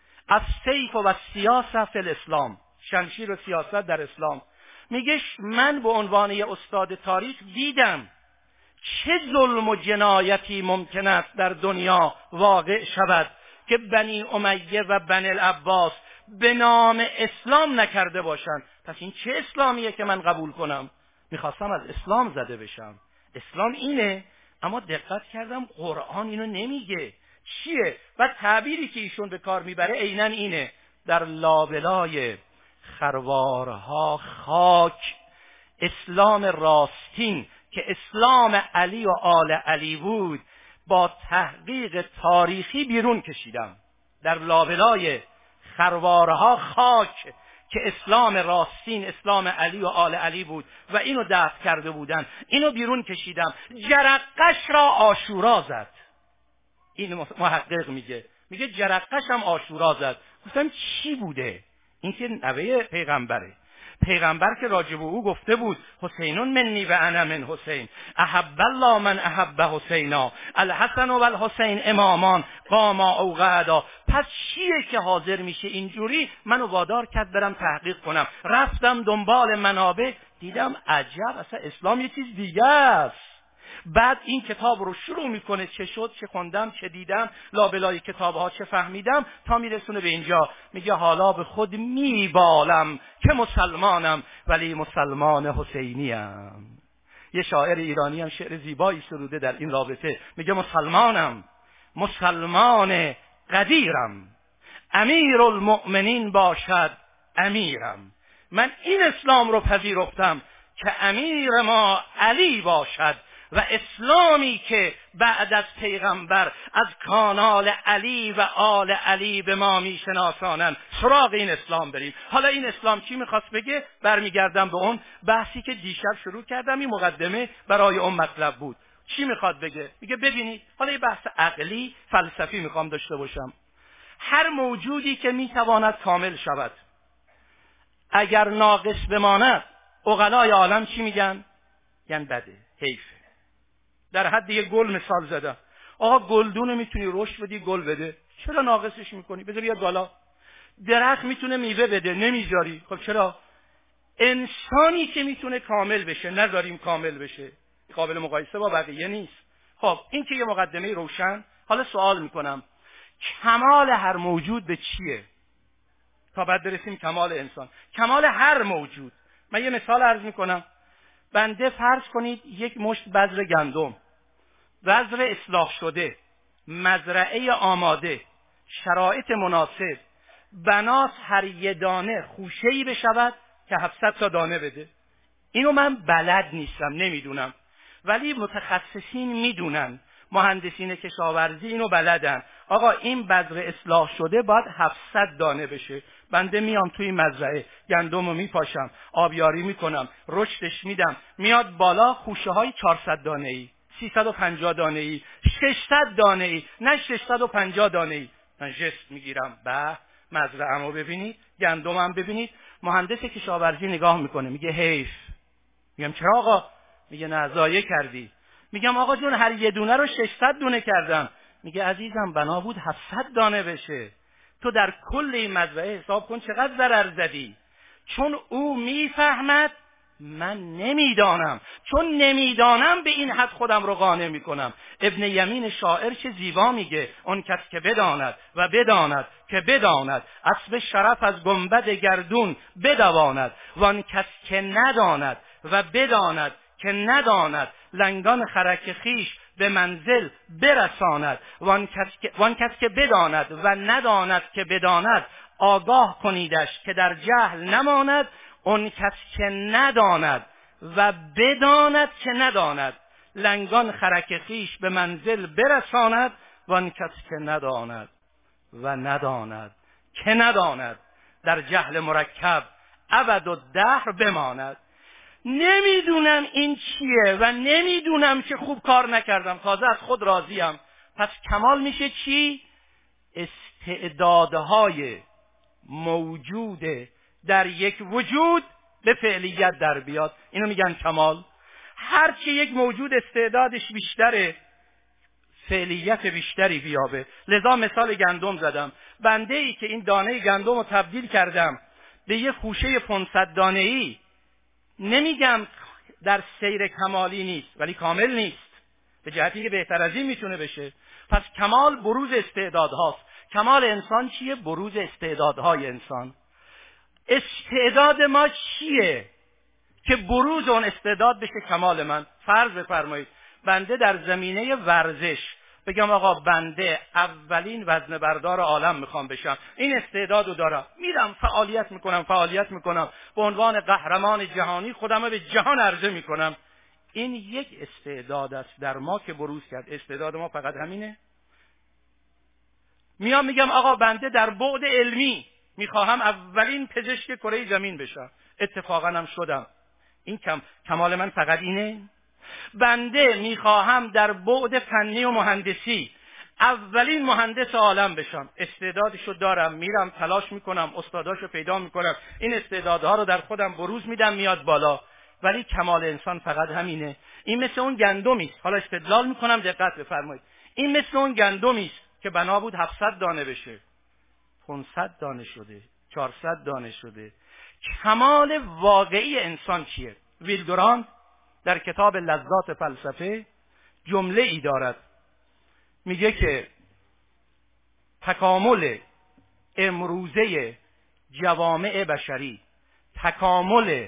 السیف و السیاسه فی الاسلام، شمشیر و سیاست در اسلام. میگه من به عنوان یه استاد تاریخ دیدم چه ظلم و جنایتی ممکن است در دنیا واقع شود که بنی امیه و بنی العباس به نام اسلام نکرده باشند. پس این چه اسلامیه که من قبول کنم؟ میخواستم از اسلام زده بشم. اسلام اینه، اما دقت کردم قرآن اینو نمیگه. چیه؟ و تعبیری که ایشون به کار میبره عیناً اینه، در لابلای خروارها خاک اسلام راستین که اسلام علی و آل علی بود با تحقیق تاریخی بیرون کشیدم. در لابلای خروارها خاک که اسلام راستین اسلام علی و آل علی بود و اینو دفع کرده بودن، اینو بیرون کشیدم. جرقش را عاشورا زد. این محقق میگه میگه جرقش هم عاشورا زد. گفتم چی بوده؟ این که نوه پیغمبره، پیغمبر که راجب او گفته بود حسینون منی و انا من حسین، احب الله من احب حسینا، الحسن و الحسین امامان قاما او قعدا. پس چیه که حاضر میشه اینجوری منو وادار کرد برم تحقیق کنم؟ رفتم دنبال منابع، دیدم عجب اصلا اسلام یه چیز دیگه است. بعد این کتاب رو شروع میکنه، چه شد، چه خوندم، چه دیدم، لابلای کتابها چه فهمیدم، تا میرسونه به اینجا میگه حالا به خود میبالم که مسلمانم ولی مسلمان حسینیم. یه شاعر ایرانی هم شعر زیبایی سروده در این رابطه، میگه مسلمانم، مسلمان قدیرم، امیر المؤمنین باشد امیرم. من این اسلام رو پذیرفتم که امیر ما علی باشد و اسلامی که بعد از پیغمبر از کانال علی و آل علی به ما میشناسانند، سراغ این اسلام بریم. حالا این اسلام چی میخواست بگه؟ برمیگردم به اون بحثی که دیشب شروع کردم، این مقدمه برای اون مطلب بود. چی میخواد بگه؟ میگه ببینید، حالا یه بحث عقلی فلسفی میخوام داشته باشم. هر موجودی که میتواند کامل شود اگر ناقص بماند، عقلای عالم چی میگن؟ یعنی بده، حیفه. در حد یه گل مثال زدم، آقا گلدون میتونی رشد بدی، گل بده، چرا ناقصش میکنی؟ بذار بیاد بالا. درخت میتونه میوه بده، نمیذاری، خب چرا؟ انسانی که میتونه کامل بشه نذاریم کامل بشه، قابل مقایسه با بقیه نیست. خب این که یه مقدمه روشن. حالا سوال میکنم کمال هر موجود به چیه تا بعد برسیم کمال انسان؟ کمال هر موجود. من یه مثال عرض میکنم. بنده فرض کنید یک مشت بذر گندم، بذر اصلاح شده، مزرعه آماده، شرایط مناسب، بناس هر یه دانه خوشه‌ای بشود که هفتصد تا دانه بده. اینو من بلد نیستم، نمیدونم، ولی متخصصین میدونن، مهندسین کشاورزی اینو بلدن. آقا این بذر اصلاح شده باید هفتصد دانه بشه. بنده میام توی مزرعه گندمو میپاشم، آبیاری میکنم، رشدش میدم، میاد بالا خوشه های چهارصد دانه ای، سیصد و پنجاه دانه ای، ششصد دانه ای، نه ششصد و پنجاه دانه ای. من جست میگیرم، به مزرعه‌مو ببینید، گندمم ببینید. مهندس کشاورزی نگاه میکنه، میگه حیف. میگم چرا آقا؟ میگه نه ضایع کردی. میگم آقا جون هر یه دونه رو ششصد دونه کردم. میگه عزیزم بنا بود هفتصد دانه بشه، تو در کل این مزرعه حساب کن چقدر ضرر زدی. چون او میفهمد من نمیدانم، چون نمیدانم به این حد خودم رو قانع میکنم. ابن یمین شاعر چه زیبا میگه، اون کس که بداند و بداند که بداند اسب شرف از گنبد گردون بدواند، وان کس که نداند و بداند که نداند لنگان خرک خیش به منزل برساند. وان کس که, وان کس که بداند و نداند که بداند آگاه کنیدش که در جهل نماند. اون کس که نداند و بداند که نداند لنگان خرک خیش به منزل برساند. وان کس که نداند و نداند که نداند در جهل مرکب ابد و دهر بماند. نمیدونم این چیه و نمیدونم که خوب کار نکردم، تازه از خود راضیم. پس کمال میشه چی؟ استعدادهای موجود در یک وجود به فعلیت در بیاد، اینو میگن کمال. هرچی یک موجود استعدادش بیشتره، فعلیت بیشتری بیابه. لذا مثال گندم زدم. بنده ای که این دانه گندم رو تبدیل کردم به یه خوشه پانصد دانه ای، نمیگم در سیر کمالی نیست، ولی کامل نیست، به جهتی که بهتر از این میتونه بشه. پس کمال بروز استعدادهاست. کمال انسان چیه؟ بروز استعدادهای انسان. استعداد ما چیه که بروز اون استعداد بشه کمال من؟ فرض بفرمایید بنده در زمینه ورزش بگم آقا بنده اولین وزنه بردار عالم میخوام بشم، این استعدادو دارم، میرم فعالیت میکنم فعالیت میکنم به عنوان قهرمان جهانی خودمو به جهان عرضه میکنم. این یک استعداد است در ما که بروز کرد. استعداد ما فقط همینه؟ میام میگم آقا بنده در بعد علمی میخواهم اولین پزشک کره زمین بشم، اتفاقا هم شدم. این کم کمال من فقط اینه؟ بنده میخواهم در بعد فنی و مهندسی اولین مهندس عالم بشم، استعدادشو دارم، میرم تلاش میکنم، استاداشو پیدا میکنم، این استعدادها رو در خودم بروز میدم، میاد بالا. ولی کمال انسان فقط همینه؟ این مثل اون گندمی است، حالا استدلال میکنم دقت بفرمایید، این مثل اون گندمی است که بنا بود هفتصد دانه بشه، پانصد دانه شده، چهارصد دانه شده. کمال واقعی انسان چیه؟ ویلدورانت در کتاب لذات فلسفه جمله ای دارد، میگه که تکامل امروزه جوامع بشری تکامل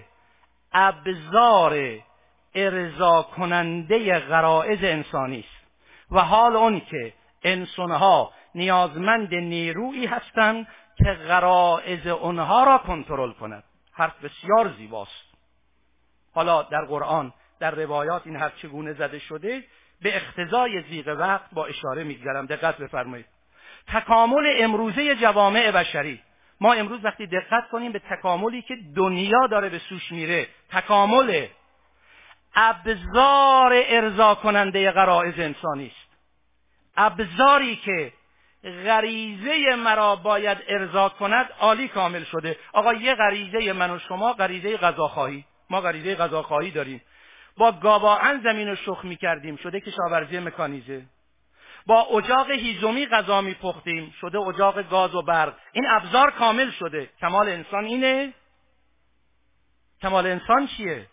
ابزار ارضا کننده غرایز انسانی است و حال اون که انسانها نیازمند نیرویی هستند که غرایز اونها را کنترل کند. حرف بسیار زیباست. حالا در قرآن در روایات این حرف چگونه زده شده به اقتضای ضیق وقت با اشاره میگذرم، دقت بفرمایید. تکامل امروزه جوامع بشری، ما امروز وقتی دقت کنیم به تکاملی که دنیا داره به سوش میره، تکامل ابزار ارضا کننده غرایز انسانی است، ابزاری که غریزه مرا باید ارضا کند عالی کامل شده. آقا یه غریزه من و شما غریزه غذاخواهی، ما غریزه غذاخواهی داریم، با گاواهن زمین رو شخم می‌کردیم شده کشاورزی مکانیزه، با اجاق هیزومی غذا می‌پختیم شده اجاق گاز و برق. این ابزار کامل شده. کمال انسان اینه؟ کمال انسان چیه؟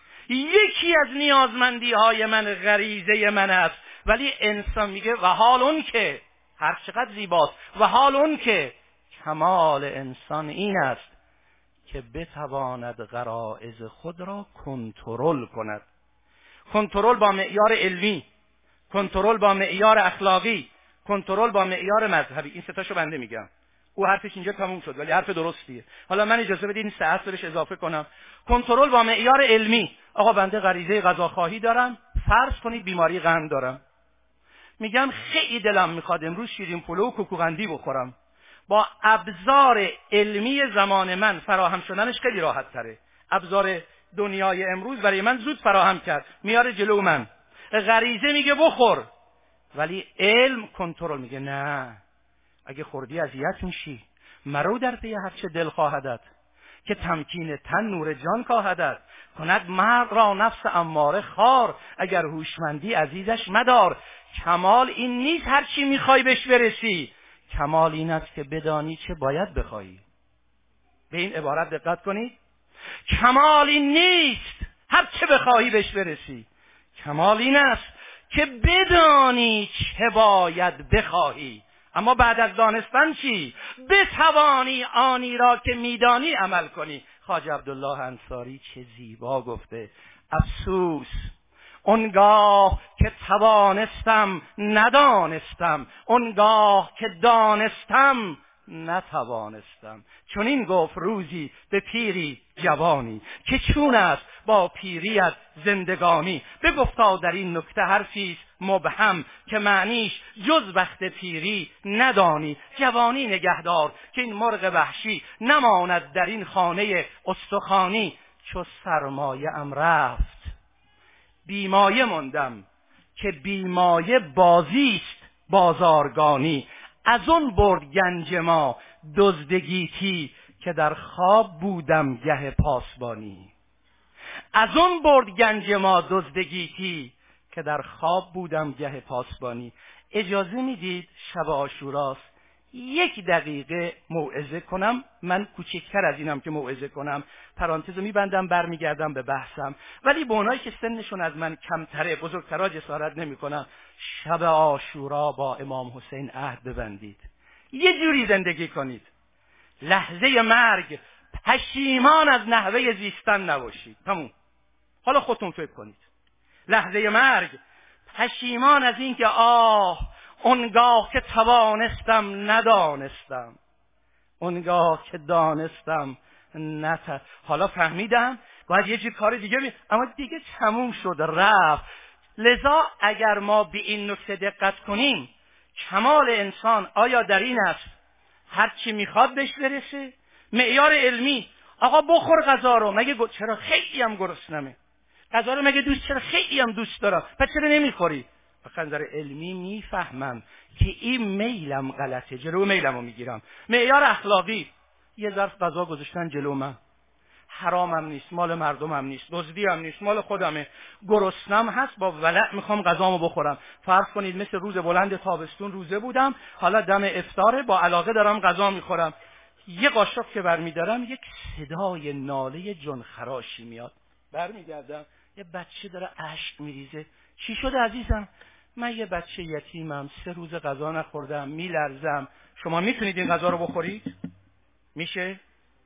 یکی از نیازمندی‌های من غریزه من است، ولی انسان میگه و حال اون که، هر چقدر زیباست، و حال اون که کمال انسان این است که بتواند غرایز خود را کنترل کند. کنترل با معیار علمی، کنترل با معیار اخلاقی، کنترل با معیار مذهبی. این ستاشو بنده میگم. او حرفش اینجا تموم شد ولی حرف درستیه. حالا من اجازه بدید این سه اصل بهش اضافه کنم. کنترل با معیار علمی، آقا بنده غریزه غذاخواهی دارم، فرض کنید بیماری قند دارم، میگم خیلی دلم میخواد امروز شیرین پلو و کوکوغندی بخورم. با ابزار علمی زمان من فراهم شدنش خیلی راحت تره. ابزار دنیای امروز برای من زود فراهم کرد، میاره جلو من. غریزه میگه بخور، ولی علم کنترل میگه نه، اگه خوردی اذیت میشی. مرو در پی هر چه دل خواهدت، که تمکین تن نور جان خواهدت. کند مرد را نفس اماره خار، اگر هوشمندی عزیزش مدار. کمال این نیست هر چی میخوای بهش برسی، کمال این است که بدانی چه باید بخوایی. به این عبارت دقت کنید. کمال این نیست هر چه بخواهی بهش برسی، کمال این است که بدانی چه باید بخواهی. اما بعد از دانستن چی؟ بتوانی آنی را که میدانی عمل کنی. خواجه عبدالله انصاری چه زیبا گفته: افسوس اونگاه که توانستم ندانستم، اونگاه که دانستم نتوانستم. چون این گفت روزی به پیری جوانی، که چون است با پیریت زندگانی. بگفتا در این نکته حرفی مبهم، که معنیش جز وقت پیری ندانی. جوانی نگهدار که این مرغ وحشی، نماند در این خانه استخوانی. چو سرمایه ام رفت بیمایه ماندم، که بیمایه بازیست بازارگانی. از اون برد گنج ما دزدگیتی، که در خواب بودم گه پاسبانی. از اون برد گنج ما دزدگیتی، که در خواب بودم گه پاسبانی. اجازه میدید شب عاشوراست یک دقیقه موعظه کنم. من کوچکتر از اینم که موعظه کنم، پرانتز میبندم برمیگردم به بحثم. ولی به اونایی که سنشون از من کمتره، بزرگترا جسارت نمیکنم. شب عاشورا با امام حسین عهد ببندید، یه جوری زندگی کنید لحظه مرگ پشیمان از نحوه زیستن نباشید. تموم. حالا خودتون فکر کنید لحظه مرگ پشیمان از این که آه اونگاه که توانستم ندانستم، اونگاه که دانستم نت. حالا فهمیدم باید یه جور کار دیگه می... اما دیگه تموم شد، رفت. لذا اگر ما به این نکته دقت کنیم، کمال انسان آیا در این است هر چی میخواد بهش برسه؟ معیار علمی آقا بخور غذا رو، مگه گ... چرا خیلی هم گرسنمه، غذا رو مگه دوست، چرا خیلی هم دوست دارم، پس چرا نمیخوری؟ بخاطر نظر علمی میفهمم که این میلم غلطه، جلو میلمو میگیرم. معیار اخلاقی یه ظرف غذا گذاشتن جلو من، حرامم نیست، مال مردمم نیست، دزدی هم نیست، مال خودمه، گرسنم هست، با ولع میخوام غذامو بخورم. فرض کنید مثل روز بلند تابستون روزه بودم، حالا دم افطاره، با علاقه دارم غذا میخورم، یه قاشق که برمیدارم یک صدای ناله جنخراشی میاد، برمیگردم یه بچه داره اشک میریزه. چی شده عزیزم؟ من یه بچه یتیمم، سه روز غذا نخوردم، میلرزم. شما میتونید این غذا رو بخورید؟ میشه؟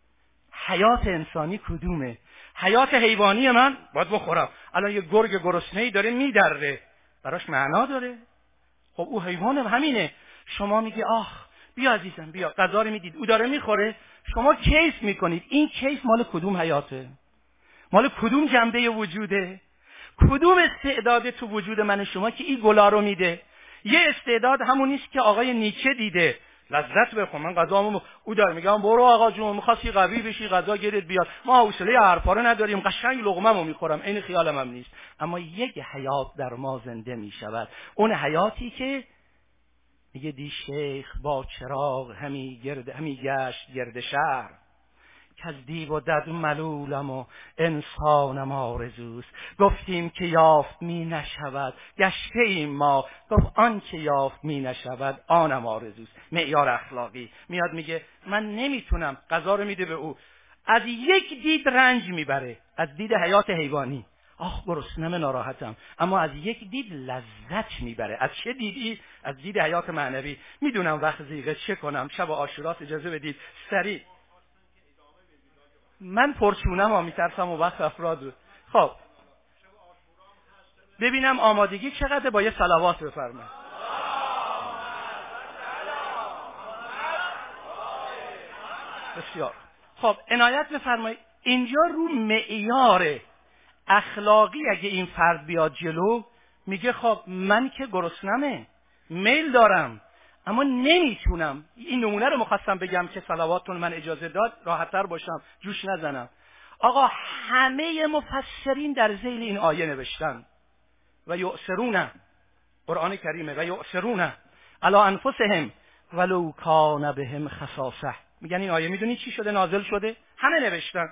حیات انسانی کدومه؟ حیات حیوانی من باید بخورم. الان یه گرگ گرسنه‌ای داره میدره، براش معنا داره؟ خب او حیوانم همینه. شما میگی آخ بیا عزیزم بیا، غذا رو میدید، او داره میخوره، شما کیف میکنید. این کیف مال کدوم حیاته؟ مال کدوم جنبه وجوده؟ کدوم استعداد تو وجود من شما که این گلا رو میده؟ یه استعداد همون نیست که آقای نیچه دیده، لذت بخور من غذامو، او داره میگم برو آقا جون می‌خواستی قوی بشی غذا گیرت بیاد، ما حوصله حرفا رو نداریم، قشنگ لقمه‌مو میخورم، این خیالم هم نیست. اما یک حیات در ما زنده میشود، اون حیاتی که میگه دی شیخ با چراغ همی گرد همی گشت گرد شهر، که از دیو و دد ملولم و انسانم آرزوست. گفتیم که یافت می نشود، گشته ایم ما، گفت آن که یافت می نشود آنم آرزوست. معیار اخلاقی میاد میگه من نمیتونم، غذا رو میده به او، از یک دید رنج میبره، از دید حیات حیوانی آخ گرسنم ناراحتم، اما از یک دید لذت میبره. از چه دیدی؟ از دید حیات معنوی. میدونم وقت زیغه چه کنم، شب عاشورا اجازه بدید سریع، من پرچونم ها میترسم و وقت افراد رو. خب ببینم آمادگی چقدر، با یه صلوات بفرمایید. بسیار خب عنایت بفرمایید. اینجا رو معیار اخلاقی اگه این فرد بیاد جلو، میگه خب من که گرسنمه، میل دارم اما نمیتونم. این نمونه رو میخواستم بگم که صلواتتون من اجازه داد راحت‌تر باشم، جوش نزنم. آقا همه مفسرین در ذیل این آیه نوشتن و یؤثرون، قرآن کریمه، و یؤثرون علی انفسهم ولو کان بهم خصاصه. میگن این آیه میدونی چی شده نازل شده؟ همه نوشتن،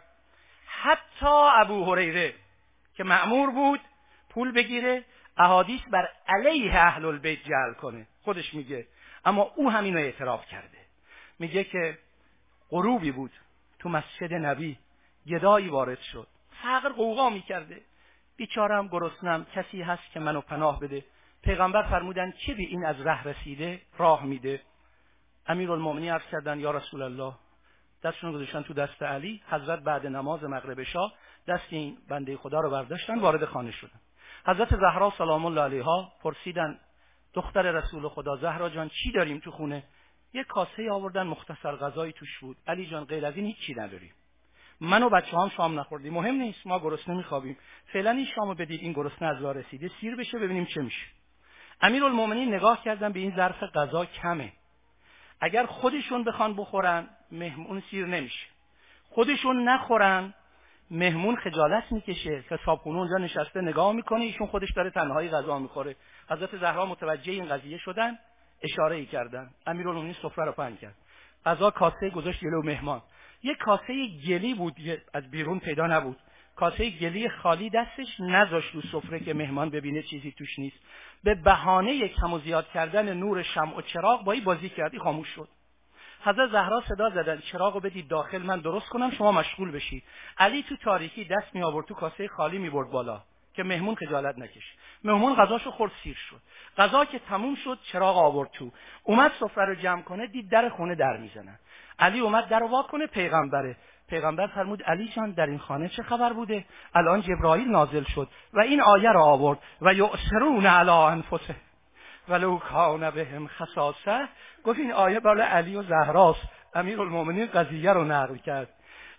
حتی ابو هریره که مأمور بود پول بگیره، احادیث بر علیه اهل البیت جعل کنه، خودش میگه، اما او همین رو اعتراف کرده. میگه که غروبی بود تو مسجد نبی، گدایی وارد شد، فقر قوقا میکرده، بیچارم گرسنم، کسی هست که منو پناه بده. پیغمبر فرمودن که به این از ره رسیده راه میده. امیرالمومنین عرض کردن یا رسول الله، دستشون گذاشتن تو دست علی. حضرت بعد نماز مغرب شاه دست این بنده خدا رو برداشتن، وارد خانه شدن. حضرت زهرا سلام الله علیها پرسیدن دختر رسول خدا زهرا جان چی داریم تو خونه؟ یه کاسه آوردن مختصر غذایی توش بود. علی جان غیر از این هیچی نداریم، من و بچه‌هام شام نخوردیم، مهم نیست، ما گرسنه میخوابیم، فعلا این شامو بدید، این گرسنه از راه رسیده سیر بشه ببینیم چه میشه. امیرالمومنین نگاه کردن به این ظرف غذا کمه، اگر خودشون بخوان بخورن مهمون سیر نمیشه، خودشون نخورن مهمون خجالت میکشه، حسابخونه اونجا نشسته نگاه میکنه، ایشون خودش داره تنهایی غذا میخوره. حضرت زهرا متوجه این قضیه شدن، اشاره ای کردن. امیرالمومنین سفره رو پهن کرد، غذا کاسه گذاشت جلو مهمان. یک کاسه گلی بود، از بیرون پیدا نبود، کاسه گلی خالی دستش، نذاشت رو سفره که مهمان ببینه چیزی توش نیست. به بهانه کم و زیاد کردن نور شمع و چراغ با این بازی کردی، خاموش شد. حضرت زهرا صدا زدن چراغو بدید داخل من درست کنم، شما مشغول بشید. علی تو تاریکی دست می آورد تو کاسه خالی می برد بالا که مهمون خجالت نکشه. مهمون غذاشو خورد سیر شد. غذا که تموم شد چراغ آورد تو، اومد سفره رو جمع کنه، دید در خونه در میزنن. علی اومد در وا کنه، پیغمبره. پیغمبر فرمود علی جان در این خانه چه خبر بوده؟ الان جبرائیل نازل شد و این آیه رو آورد و یؤثرون علی انفسهم. ولو کان بهم خصاصه. گفت این آیه بالا علی و زهراست. امیرالمومنین قضیه رو نقل کرد.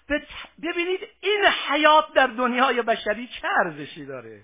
ببینید این حیات در دنیای بشری چه ارزشی داره.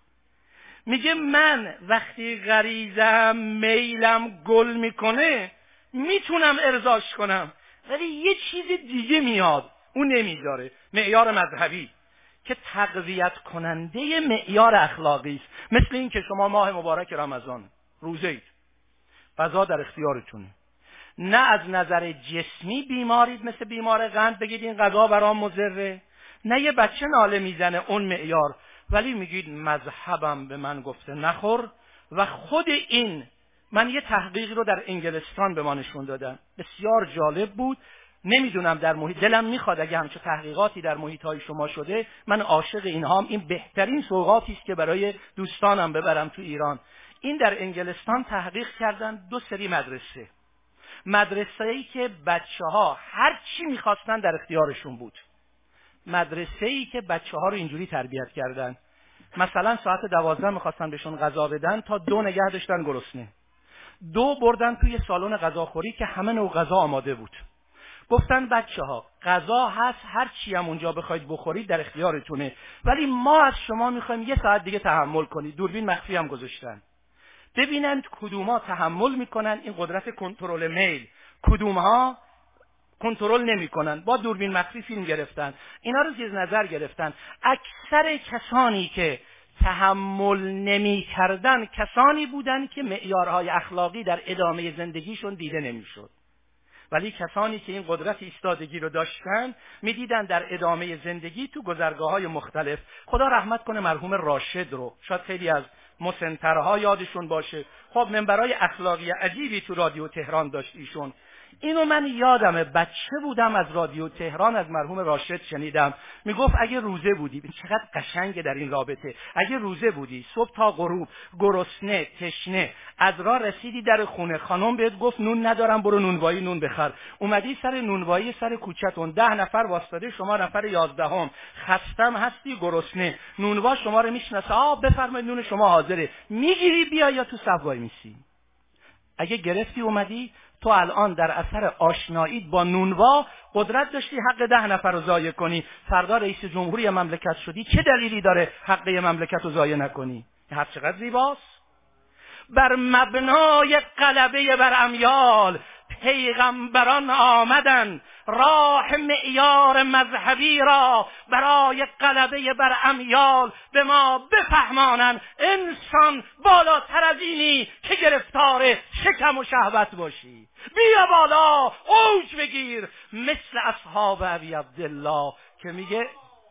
میگه من وقتی غریزم میلم گل میکنه میتونم ارضاش کنم، ولی یه چیز دیگه میاد اون نمیذاره. معیار مذهبی که تقویت کننده معیار اخلاقی است. مثل این که شما ماه مبارک رمضان روزه اید، غذا در اختیارتونه، نه از نظر جسمی بیمارید مثل بیمار قند بگید این غذا برام مضره، نه یه بچه ناله میزنه اون معیار، ولی میگید مذهبم به من گفته نخور. و خود این من یه تحقیق رو در انگلستان به ما نشون دادن، بسیار جالب بود. نمیدونم در محیط دلم میخواد اگه همچه تحقیقاتی در محیط های شما شده، من عاشق اینهام. این بهترین سوغاتی است که برای دوستانم ببرم تو ایران. این در انگلستان تحقیق کردن دو سری مدرسه، مدرسه‌ای که بچه‌ها هر چی می‌خواستن در اختیارشون بود، مدرسه‌ای که بچه‌ها رو اینجوری تربیت کردن مثلا ساعت دوازده می‌خواستن بهشون غذا بدن تا دو نگه داشتن گرسنه، دو بردن توی سالن غذاخوری که همه نوع غذا آماده بود، گفتن بچه‌ها غذا هست هر چی هم اونجا بخواید بخورید در اختیارتونه، ولی ما از شما می‌خوایم یه ساعت دیگه تحمل کنید. دوربین مخفی هم گذاشتن ببینند کدوم‌ها تحمل میکنن این قدرت کنترل میل، کدوم‌ها کنترل نمیکنن. با دوربین مخفی فیلم گرفتن، اینا رو زیر نظر گرفتن. اکثر کسانی که تحمل نمی‌کردن کسانی بودن که معیارهای اخلاقی در ادامه زندگیشون دیده نمیشد، ولی کسانی که این قدرت ایستادگی رو داشتن میدیدن در ادامه زندگی تو گذرگاه‌های مختلف. خدا رحمت کنه مرحوم راشد رو، شاید خیلی از مسنترها یادشون باشه. خب منبرای اخلاقی عجیبی تو رادیو تهران داشت ایشون. اینو من یادمه بچه بودم از رادیو تهران از مرحوم راشد شنیدم، میگفت اگه روزه بودی، چقدر قشنگه در این رابطه، اگه روزه بودی صبح تا غروب گرسنه تشنه از راه رسیدی در خونه، خانم بهت گفت نون ندارم برو نونوایی نون بخر، اومدی سر نونوایی سر کوچه‌تون ده نفر واسطاده، شما نفر یازدهم، خستم هستی گرسنه، نونوا شما رو میشناسه، آ بفرمایید نون شما حاضره، میگیری بیا یا تو صف وای میسی. اگه گرفتی اومدی تو الان در اثر آشناییت با نونوا قدرت داشتی حق ده نفر رو ضایع کنی، فردا رئیس جمهوری مملکت شدی چه دلیلی داره حق مملکت رو ضایع نکنی؟ هر چقدر زیباست. بر مبنای غلبه بر امیال پیغمبران آمدن، راه معیار مذهبی را برای غلبه بر امیال به ما بفهمانن. انسان بالاتر از اینی که گرفتار شکم و شهوت باشی، بیا بالا اوج بگیر مثل اصحاب ابی عبدالله که میگه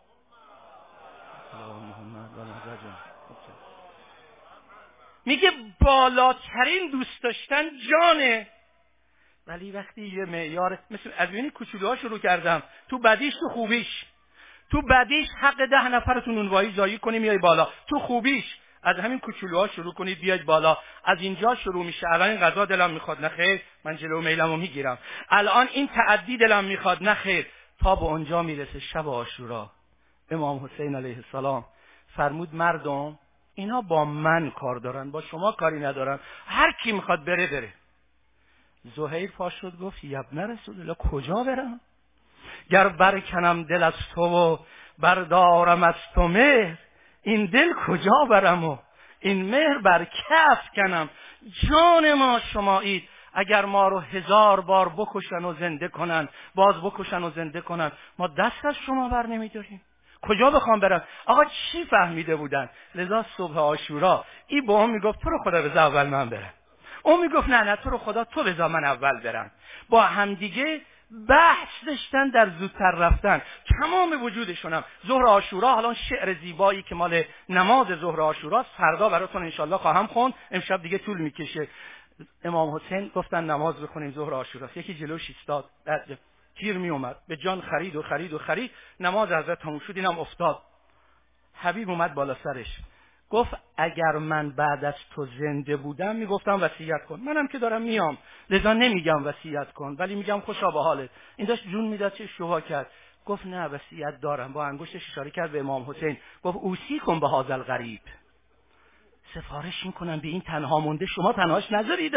میگه بالاترین دوست داشتن جانه. ولی وقتی یه معیار مثل از بینی کوچولوها شروع کردم، تو بدیش تو خوبیش، تو بدیش حق ده نفرتون نونوایی ضایع کنی میای بالا، تو خوبیش از همین کوچولوها شروع کنید بیاید بالا. از اینجا شروع میشه. الان این غذا دلم میخواد، نه خیر من جلو میلمو میگیرم. الان این تعدی دلم میخواد، نه خیر. تا به اونجا میرسه شب عاشورا امام حسین علیه السلام فرمود مردم اینا با من کار دارن، با شما کاری ندارن، هر کی میخواد بره بره. زهیر پا شد گفت ابن رسول الله کجا برم؟ گر برکنم دل از تو و بردارم از تو مهر، این دل کجا برم و این مهر بر کف کنم؟ جان ما شمایید، اگر ما رو هزار بار بکشن و زنده کنن، باز بکشن و زنده کنن، ما دست از شما بر نمیداریم. کجا بخوام برم؟ آقا چی فهمیده بودن؟ لذا صبح عاشورا این با هم میگفت تو رو خدا بذار اول من برم، اون میگفت نه نه تو رو خدا تو بذار من اول برم. با همدیگه بحث داشتن در زودتر رفتن. تمام وجودشونم ظهر عاشورا. حالا شعر زیبایی که مال نماز ظهر عاشورا فردا براتون انشالله خواهم خوند، امشب دیگه طول میکشه. امام حسین گفتن نماز بخونیم ظهر عاشورا، یکی جلوش ایستاد بعد تیر می اومد به جان خرید و خرید و خرید. نماز حضرت تموم شد اینم افتاد. حبیب اومد بالا سرش گفت اگر من بعد از تو زنده بودم میگفتم وصیت کن، منم که دارم میام لذا نمیگم وصیت کن، ولی میگم خوشا به حالت. این داشت جون میداد چه شوها کرد. گفت نه وصیت دارم. با انگشتش اشاره کرد به امام حسین گفت اوصیکم به هذا الغریب، سفارش میکنم به این تنها مونده شما تنهاش نذارید.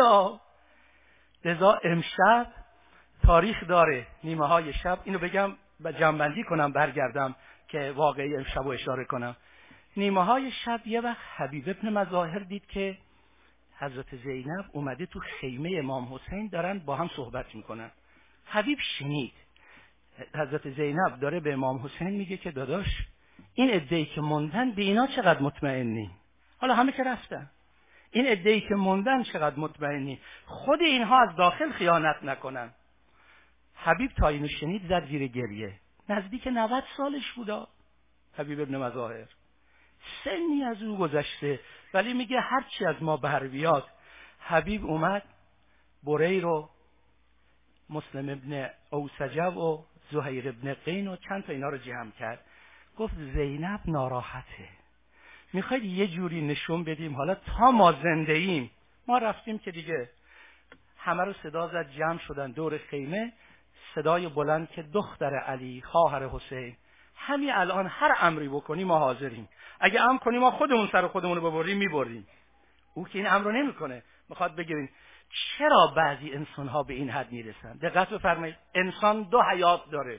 لذا امشب تاریخ داره، نیمه های شب، اینو بگم و جمع‌بندی کنم برگردم که واقعی امشب رو اشاره کنم. نیمه های شب یه وقت حبیب ابن مظاهر دید که حضرت زینب اومده تو خیمه امام حسین دارن با هم صحبت میکنن. حبیب شنید حضرت زینب داره به امام حسین میگه که داداش این عده‌ای که موندن به اینا چقدر مطمئنی؟ حالا همه که رفتن، این عده‌ای که موندن چقدر مطمئنی؟ خود اینها از داخل خیانت نکنن. حبیب تا اینو شنید زد زیر گریه. نزدیک نود سالش بودا حبیب ابن مظاهر، سنی از او گذشته، ولی میگه هرچی از ما بر بیاد. حبیب اومد بریر و مسلم ابن اوسجب و زهیر ابن قین و چند تا اینا رو جمع کرد، گفت زینب ناراحته، میخواید یه جوری نشون بدیم حالا تا ما زنده ایم. ما رفتیم که دیگه همه رو صدا زد، جمع شدن دور خیمه، صدای بلند که دختر علی خواهر حسین همین الان هر امری بکنی ما حاضریم، اگه امر کنی ما خودمون سر خودمون رو ببریم میبریم. او که این امر رو نمیکنه، میخواد بگیرین چرا بعضی انسان ها به این حد میرسن. دقت بفرمایید، انسان دو حیات داره.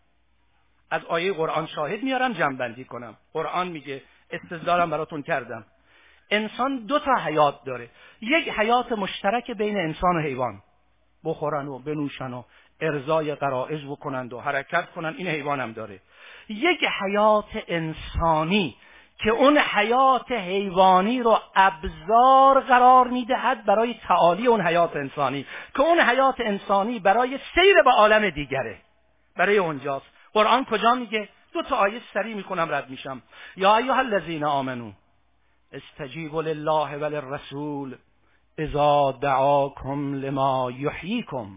از آیه قرآن شاهد میارم جمع-بندی کنم. قرآن میگه، استدلالم براتون کردم، انسان دو تا حیات داره. یک حیات مشترک بین انسان و حیوان، بخورن و بنوشن و ارضای غرایز بکنند و حرکت کنن، این حیوان هم داره. یک حیات انسانی که اون حیات حیوانی رو ابزار قرار میدهد برای تعالی اون حیات انسانی، که اون حیات انسانی برای سیر به عالم دیگره، برای اونجاست. قرآن کجا میگه؟ دو تا آیه سریع میکنم رد میشم. یا ایها الذین آمنو استجیبوا لله وللرسول اذا دعاکم لما یحییکم.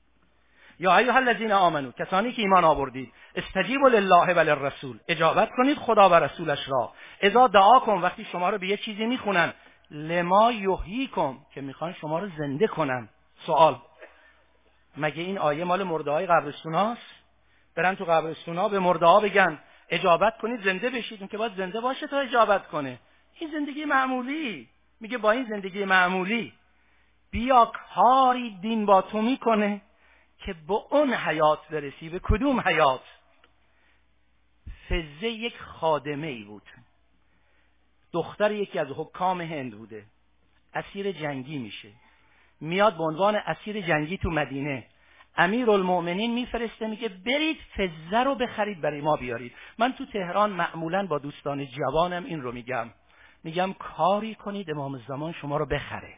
یا ایها الذین آمنو، کسانی که ایمان آوردید، استجیبوا لله وللرسول، اجابت کنید خدا و رسولش را، اذا دعاکم، وقتی شما رو به یه چیزی میخونن، لما یحییکم، که میخوان شما رو زنده کنن. سوال، مگه این آیه مال مرده‌های قبرستوناست؟ برن تو قبرستونا به مرده‌ها بگن اجابت کنید زنده بشید؟ اون که باید زنده باشه تا اجابت کنه. این زندگی معمولی، میگه با این زندگی معمولی بیا کاری دین با تو میکنه که به اون حیات برسی. به کدوم حیات؟ فزه یک خادمه ای بود، دختر یکی از حکام هند بوده، اسیر جنگی میشه، میاد به عنوان اسیر جنگی تو مدینه. امیرالمؤمنین میفرسته میگه برید فزه رو بخرید برای ما بیارید. من تو تهران معمولاً با دوستان جوانم این رو میگم، میگم کاری کنید امام زمان شما رو بخره،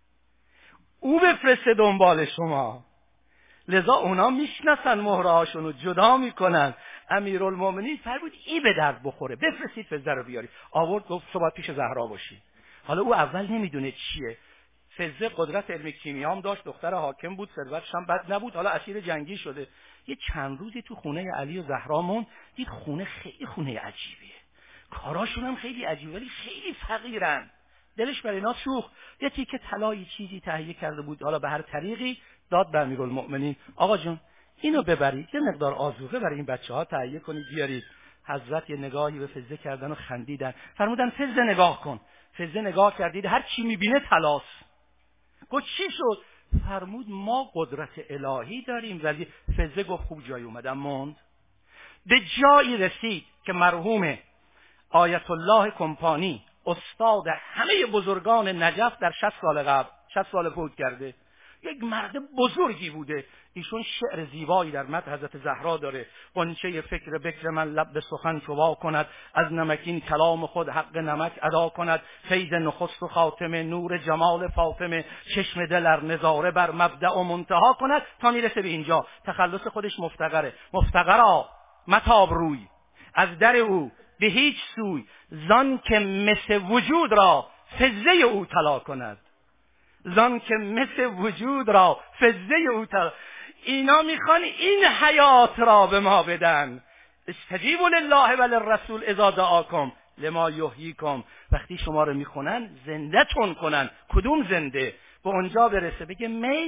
او بفرسته دنبال شما. لذا اونا میشناسن مهرهاشون رو جدا میکنن. امیرالمؤمنین فرمود ای به درد بخوره، بفرستید فزه رو بیاری. آورد، گفت تو باید پیش زهرا باشی. حالا او اول نمیدونه چیه. فزه قدرت علم کیمیا هم داشت، دختر حاکم بود، ثروتش هم بد نبود، حالا اسیر جنگی شده. یه چند روزی تو خونه علی و زهرا موند، دید خونه خیلی خونه عجیبیه، کاراشون هم خیلی عجیبه، ولی خیلی فقیرن. دلش برای اینا سوخت، یه تیکه طلایی چیزی تهیه کرده بود، حالا به هر طریقی داد به امیرالمؤمنین. آقا جون اینو ببرید، یه مقدار آذوقه برای این بچه‌ها تهیه کنید بیارید. حضرت یه نگاهی به فزه کردن و خندیدن، فرمودن فزه نگاه کن. فزه نگاه کردید، هر چی میبینه طلاست. گفت چی شد؟ فرمود ما قدرت الهی داریم. ولی فزه گفت خوب جای اومدم، موند. به جایی رسید که مرحوم آیت الله کمپانی، استاد همه بزرگان نجف، در شصت سال قبل شصت سال فوت کرده، یک مرد بزرگی بوده. ایشون شعر زیبایی در مدح حضرت زهرا داره. غنچه فکر بکر من لب به سخن شوا کند، از نمکین کلام خود حق نمک ادا کند، فیض نخست و خاتمه نور جمال فاطمه، چشم دل ار نظاره بر مبدأ و منتها کند. تا میرسه به اینجا تخلص خودش مفتقره. مفتقرا متاب روی از در او به هیچ سوی، زان که مثل وجود را فزه او طلا کند، زان که مثل وجود را فزه او طلا. اینا میخوان این حیات را به ما بدن. استجیبوا لله وللرسول اذا دعاکم لما یحییکم. وقتی شما رو میخونن زنده تون کنن. کدوم زنده؟ به اونجا برسه بگه میل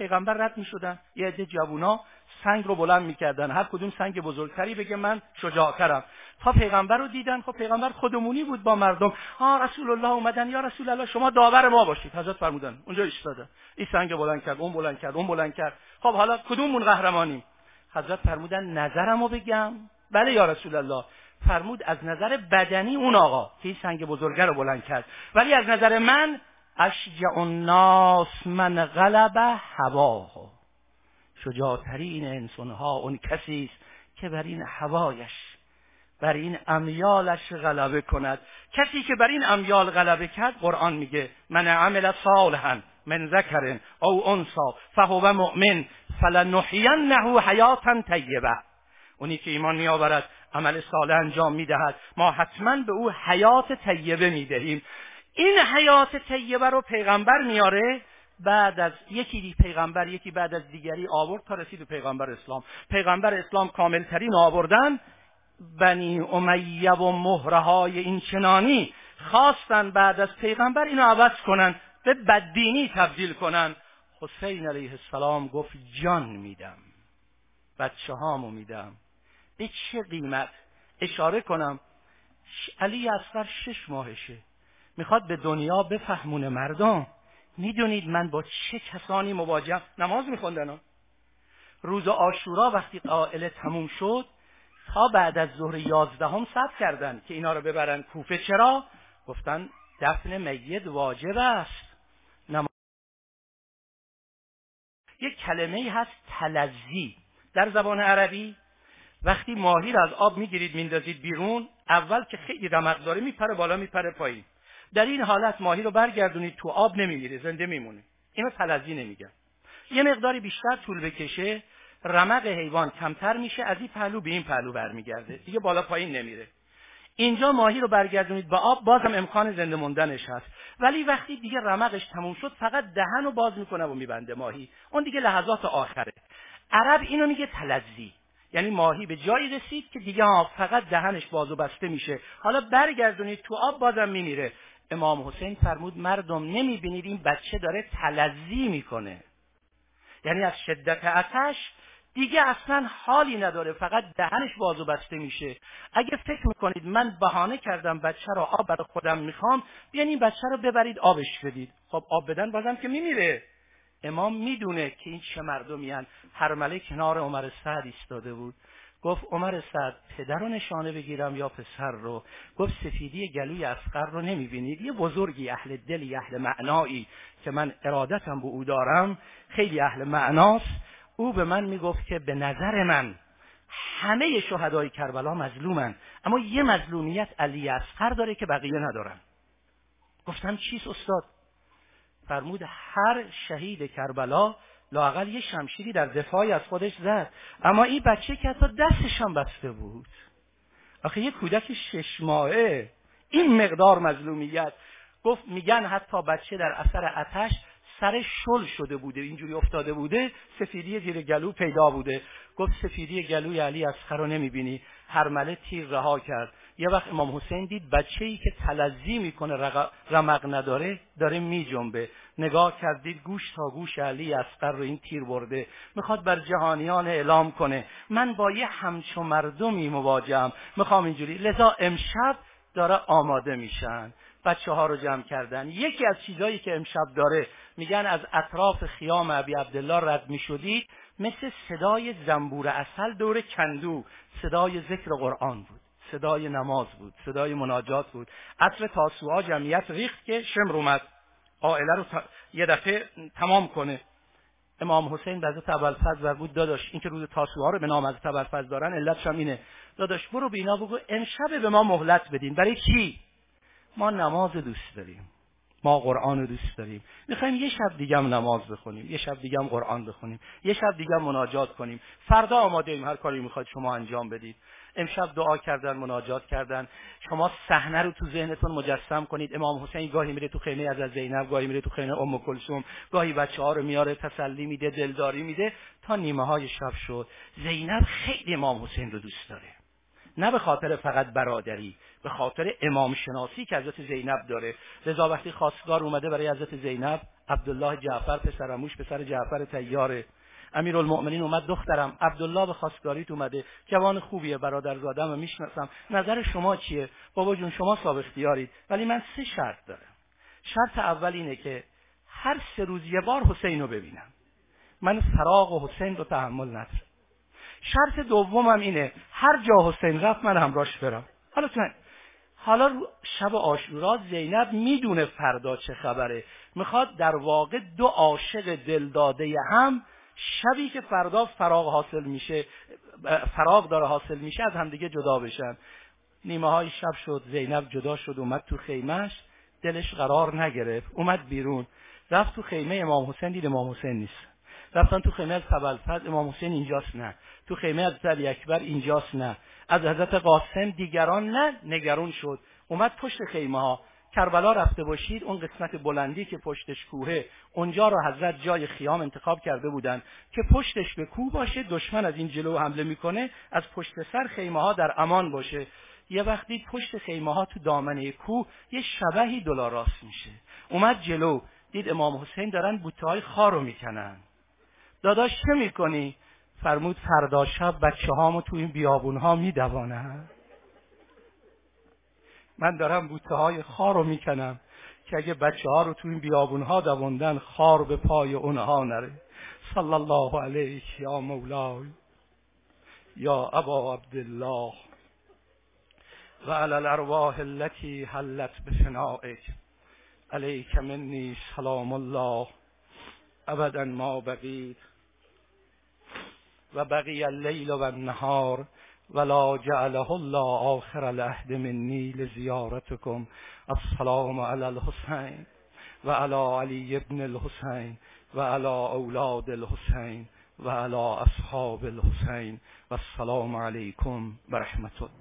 پیغمبر رد میشدن، یه عده جوونا سنگ رو بلند میکردن، هر کدوم سنگ بزرگتری بگه من شجاعترم. تا پیغمبر رو دیدن، خب پیغمبر خودمونی بود با مردم. ها رسول الله اومدن، یا رسول الله شما داور ما باشید. حضرت فرمودن اونجا ایستاده، این سنگ بلند کرد، اون بلند کرد، اون بلند کرد. خب حالا کدوممون قهرمانیم؟ حضرت فرمودن نظرمو بگم؟ بله یا رسول الله. فرمود از نظر بدنی اون آقا که این سنگ بزرگه رو بلند کرد، ولی از نظر من اشجع الناس من غلب هواه، شجاعترین انسانها اون کسی است که بر این هوایش، بر این امیالش غلبه کند. کسی که بر این امیال غلبه کرد، قرآن میگه من عمل صالحا من ذکر او انثی فهو مؤمن فلنحینه حیاتا طیبه. اونی که ایمان میآورد، عمل صالح انجام میدهد، ما حتما به او حیات طیبه میدهیم. این حیات طیبه رو پیغمبر میاره، بعد از یکی دی پیغمبر یکی بعد از دیگری آورد تا رسید به پیغمبر اسلام. پیغمبر اسلام کامل ترین آوردن. بنی امیه و مهرهای این چنانی خواستن بعد از پیغمبر اینو عوض کنن، به بددینی تبدیل کنن. حسین علیه السلام گفت جان میدم، بچه هامو میدم. به چه قیمت؟ اشاره کنم علی اصغر شش ماهشه، میخواد به دنیا بفهمونه مردم. میدونید من با چه کسانی مواجهم؟ نماز میخوندن. روز عاشورا وقتی قائله تموم شد، تا بعد از ظهر یازدهم صبر کردن که اینا رو ببرن کوفه. چرا؟ گفتن دفن میت واجب است. نماز. یک کلمه هست تلزی در زبان عربی. وقتی ماهی رو از آب میگیرید میندازید بیرون، اول که خیلی رمق داره میپره بالا میپره پایین. در این حالت ماهی رو برگردونید تو آب نمیمیره، زنده میمونه. اینو تلزی نمیگن. یه مقداری بیشتر طول بکشه، رمق حیوان کمتر میشه، از این پهلو به این پهلو برمیگرده، دیگه بالا پایین نمیره. اینجا ماهی رو برگردونید به آب، بازم امکان زنده موندنش هست، ولی وقتی دیگه رمقش تموم شد فقط دهن رو باز میکنه و میبنده ماهی، اون دیگه لحظات آخره. عرب اینو میگه تلزی، یعنی ماهی به جایی رسید که دیگه فقط دهنش باز و بسته میشه، حالا برگردونید تو آب بازم میمیره. امام حسین فرمود مردم نمیبینید این بچه داره تلزی میکنه، یعنی از شدت آتش دیگه اصلا حالی نداره، فقط دهنش باز و بسته میشه. اگه فکر میکنید من بهانه کردم بچه رو آب برای خودم میخوام، بیان این بچه رو ببرید آبش بدید. خب آب بدن بازم که میمیره. امام میدونه که این چه مردمی هن. هرمله کنار عمر سعد ایستاده بود، گفت عمر سعد پدر رو نشانه بگیرم یا پسر رو؟ گفت سفیدی گلوی اصغر رو نمیبینید؟ یه بزرگی اهل دلی اهل معنایی که من ارادتم به او دارم، خیلی اهل معناست، او به من میگفت که به نظر من همه شهدای کربلا مظلومن، اما یه مظلومیت علی اصغر داره که بقیه ندارن. گفتم چیست استاد؟ فرمود هر شهید کربلا لااقل یه شمشیری در دفاعی از خودش زد، اما این بچه که حتی دستش هم بسته بود. آخه یه کودک شش ماهه این مقدار مظلومیت. گفت میگن حتی بچه در اثر آتش سر شل شده بوده، اینجوری افتاده بوده، سفیدی زیر گلو پیدا بوده. گفت سفیدی گلوی علی اصغر رو نمیبینی؟ هرمله تیر رها کرد. یه وقت امام حسین دید بچه‌ای که تلزی میکنه رمق نداره داره میجنبه، نگاه کردید گوش تا گوش علی اصغر رو این تیر برده، میخواد بر جهانیان اعلام کنه من با یه همچون مردمی مواجهم، میخوام اینجوری. لذا امشب داره آماده میشن، بچه ها رو جمع کردن. یکی از چیزایی که امشب داره، میگن از اطراف خیام ابی عبدالله رد میشدید، مثل صدای زنبور عسل دور کندو، صدای ذکر قرآن بود، صدای نماز بود، صدای مناجات بود. عصر تاسوعا جمعیت ریخت که شمر اومد عائله رو تا... یه دفعه تمام کنه. امام حسین به حضرت ابوالفضل بود، داداش این که روز تاسوعا رو به نام حضرت ابوالفضل دارن علتش هم اینه، داداش برو به اینا بگو امشب به ما مهلت بدین. برای چی؟ ما نماز دوست داریم، ما قرآن رو دوست داریم، میخوایم یه شب دیگه هم نماز بخونیم، یه شب دیگه هم قرآن بخونیم، یه شب دیگه هم مناجات کنیم. فردا آماده ایم هر کاری میخواد شما انجام بدید. امشب دعا کردن، مناجات کردن. شما صحنه رو تو ذهنتون مجسم کنید. امام حسین گاهی میره تو خیمه از زینب، گاهی میره تو خیمه ام کلثوم، گاهی بچه‌ها رو میاره تسلی میده، دلداری میده، تا نیمه های شب شد. زینب خیلی امام حسین رو دوست داره، نه به خاطر فقط برادری، به خاطر امام شناسی که حضرت زینب داره. لذا وقتی خواستگار اومده برای حضرت زینب، عبدالله جعفر پسرموش پسر جعفر طیاره، امیرالمؤمنین اومد دخترم عبدالله به خواستگاریت اومده، جوان خوبیه، برادرزاده‌ام میشناسم، نظر شما چیه؟ بابا جون شما صاحب اختیارید، ولی من سه شرط دارم. شرط اول اینه که هر سه روز یه بار حسین رو ببینم، من فراق و حسین رو تحمل ندارم. شرط دومم اینه هر جا حسین رفت من همراهش برم. حالا تو حالا شب عاشورا زینب میدونه فردا چه خبره، میخواد در واقع دو عاشق دلداده هم شبی که فردا فراق حاصل میشه، فراق داره حاصل میشه، از همدیگه جدا بشن. نیمه های شب شد، زینب جدا شد، اومد تو خیمهش، دلش قرار نگرفت، اومد بیرون، رفت تو خیمه امام حسین، دید امام حسین نیست. رفتن تو خیمه از ابوالفضل، امام حسین اینجاست نه. تو خیمه از علی اکبر، اینجاست نه. از حضرت قاسم، دیگران نه. نگران شد، اومد پشت خیمه ها. کربلا رفته باشید، اون قسمت بلندی که پشتش کوهه، اونجا رو حضرت جای خیام انتخاب کرده بودن که پشتش به کوه باشه، دشمن از این جلو حمله میکنه، از پشت سر خیمه ها در امان باشه. یه وقتی پشت خیمه ها تو دامنه کوه یه شبحی دلاراست میشه، اومد جلو، دید امام حسین دارن بوته های خار رو میکنن. داداش چه میکنی؟ فرمود فردا شب بچه هامو تو این بیابون ها میدوانن. من دارم بوته های خار رو میکنم که اگه بچه ها رو تو این بیابون ها دواندن، خار به پای اونها نره. صلی الله علیه یا مولای یا ابا عبدالله و علی الارواح التي حلت بفنائک علیک منی سلام الله ابدا ما بقیت و بقی اللیل و النهار ولا جعله الله آخر العهد منی لزیارتکم. السلام علی الحسین و علی علی ابن الحسین و علی اولاد الحسین و علی اصحاب الحسین و السلام علیکم و رحمت الله.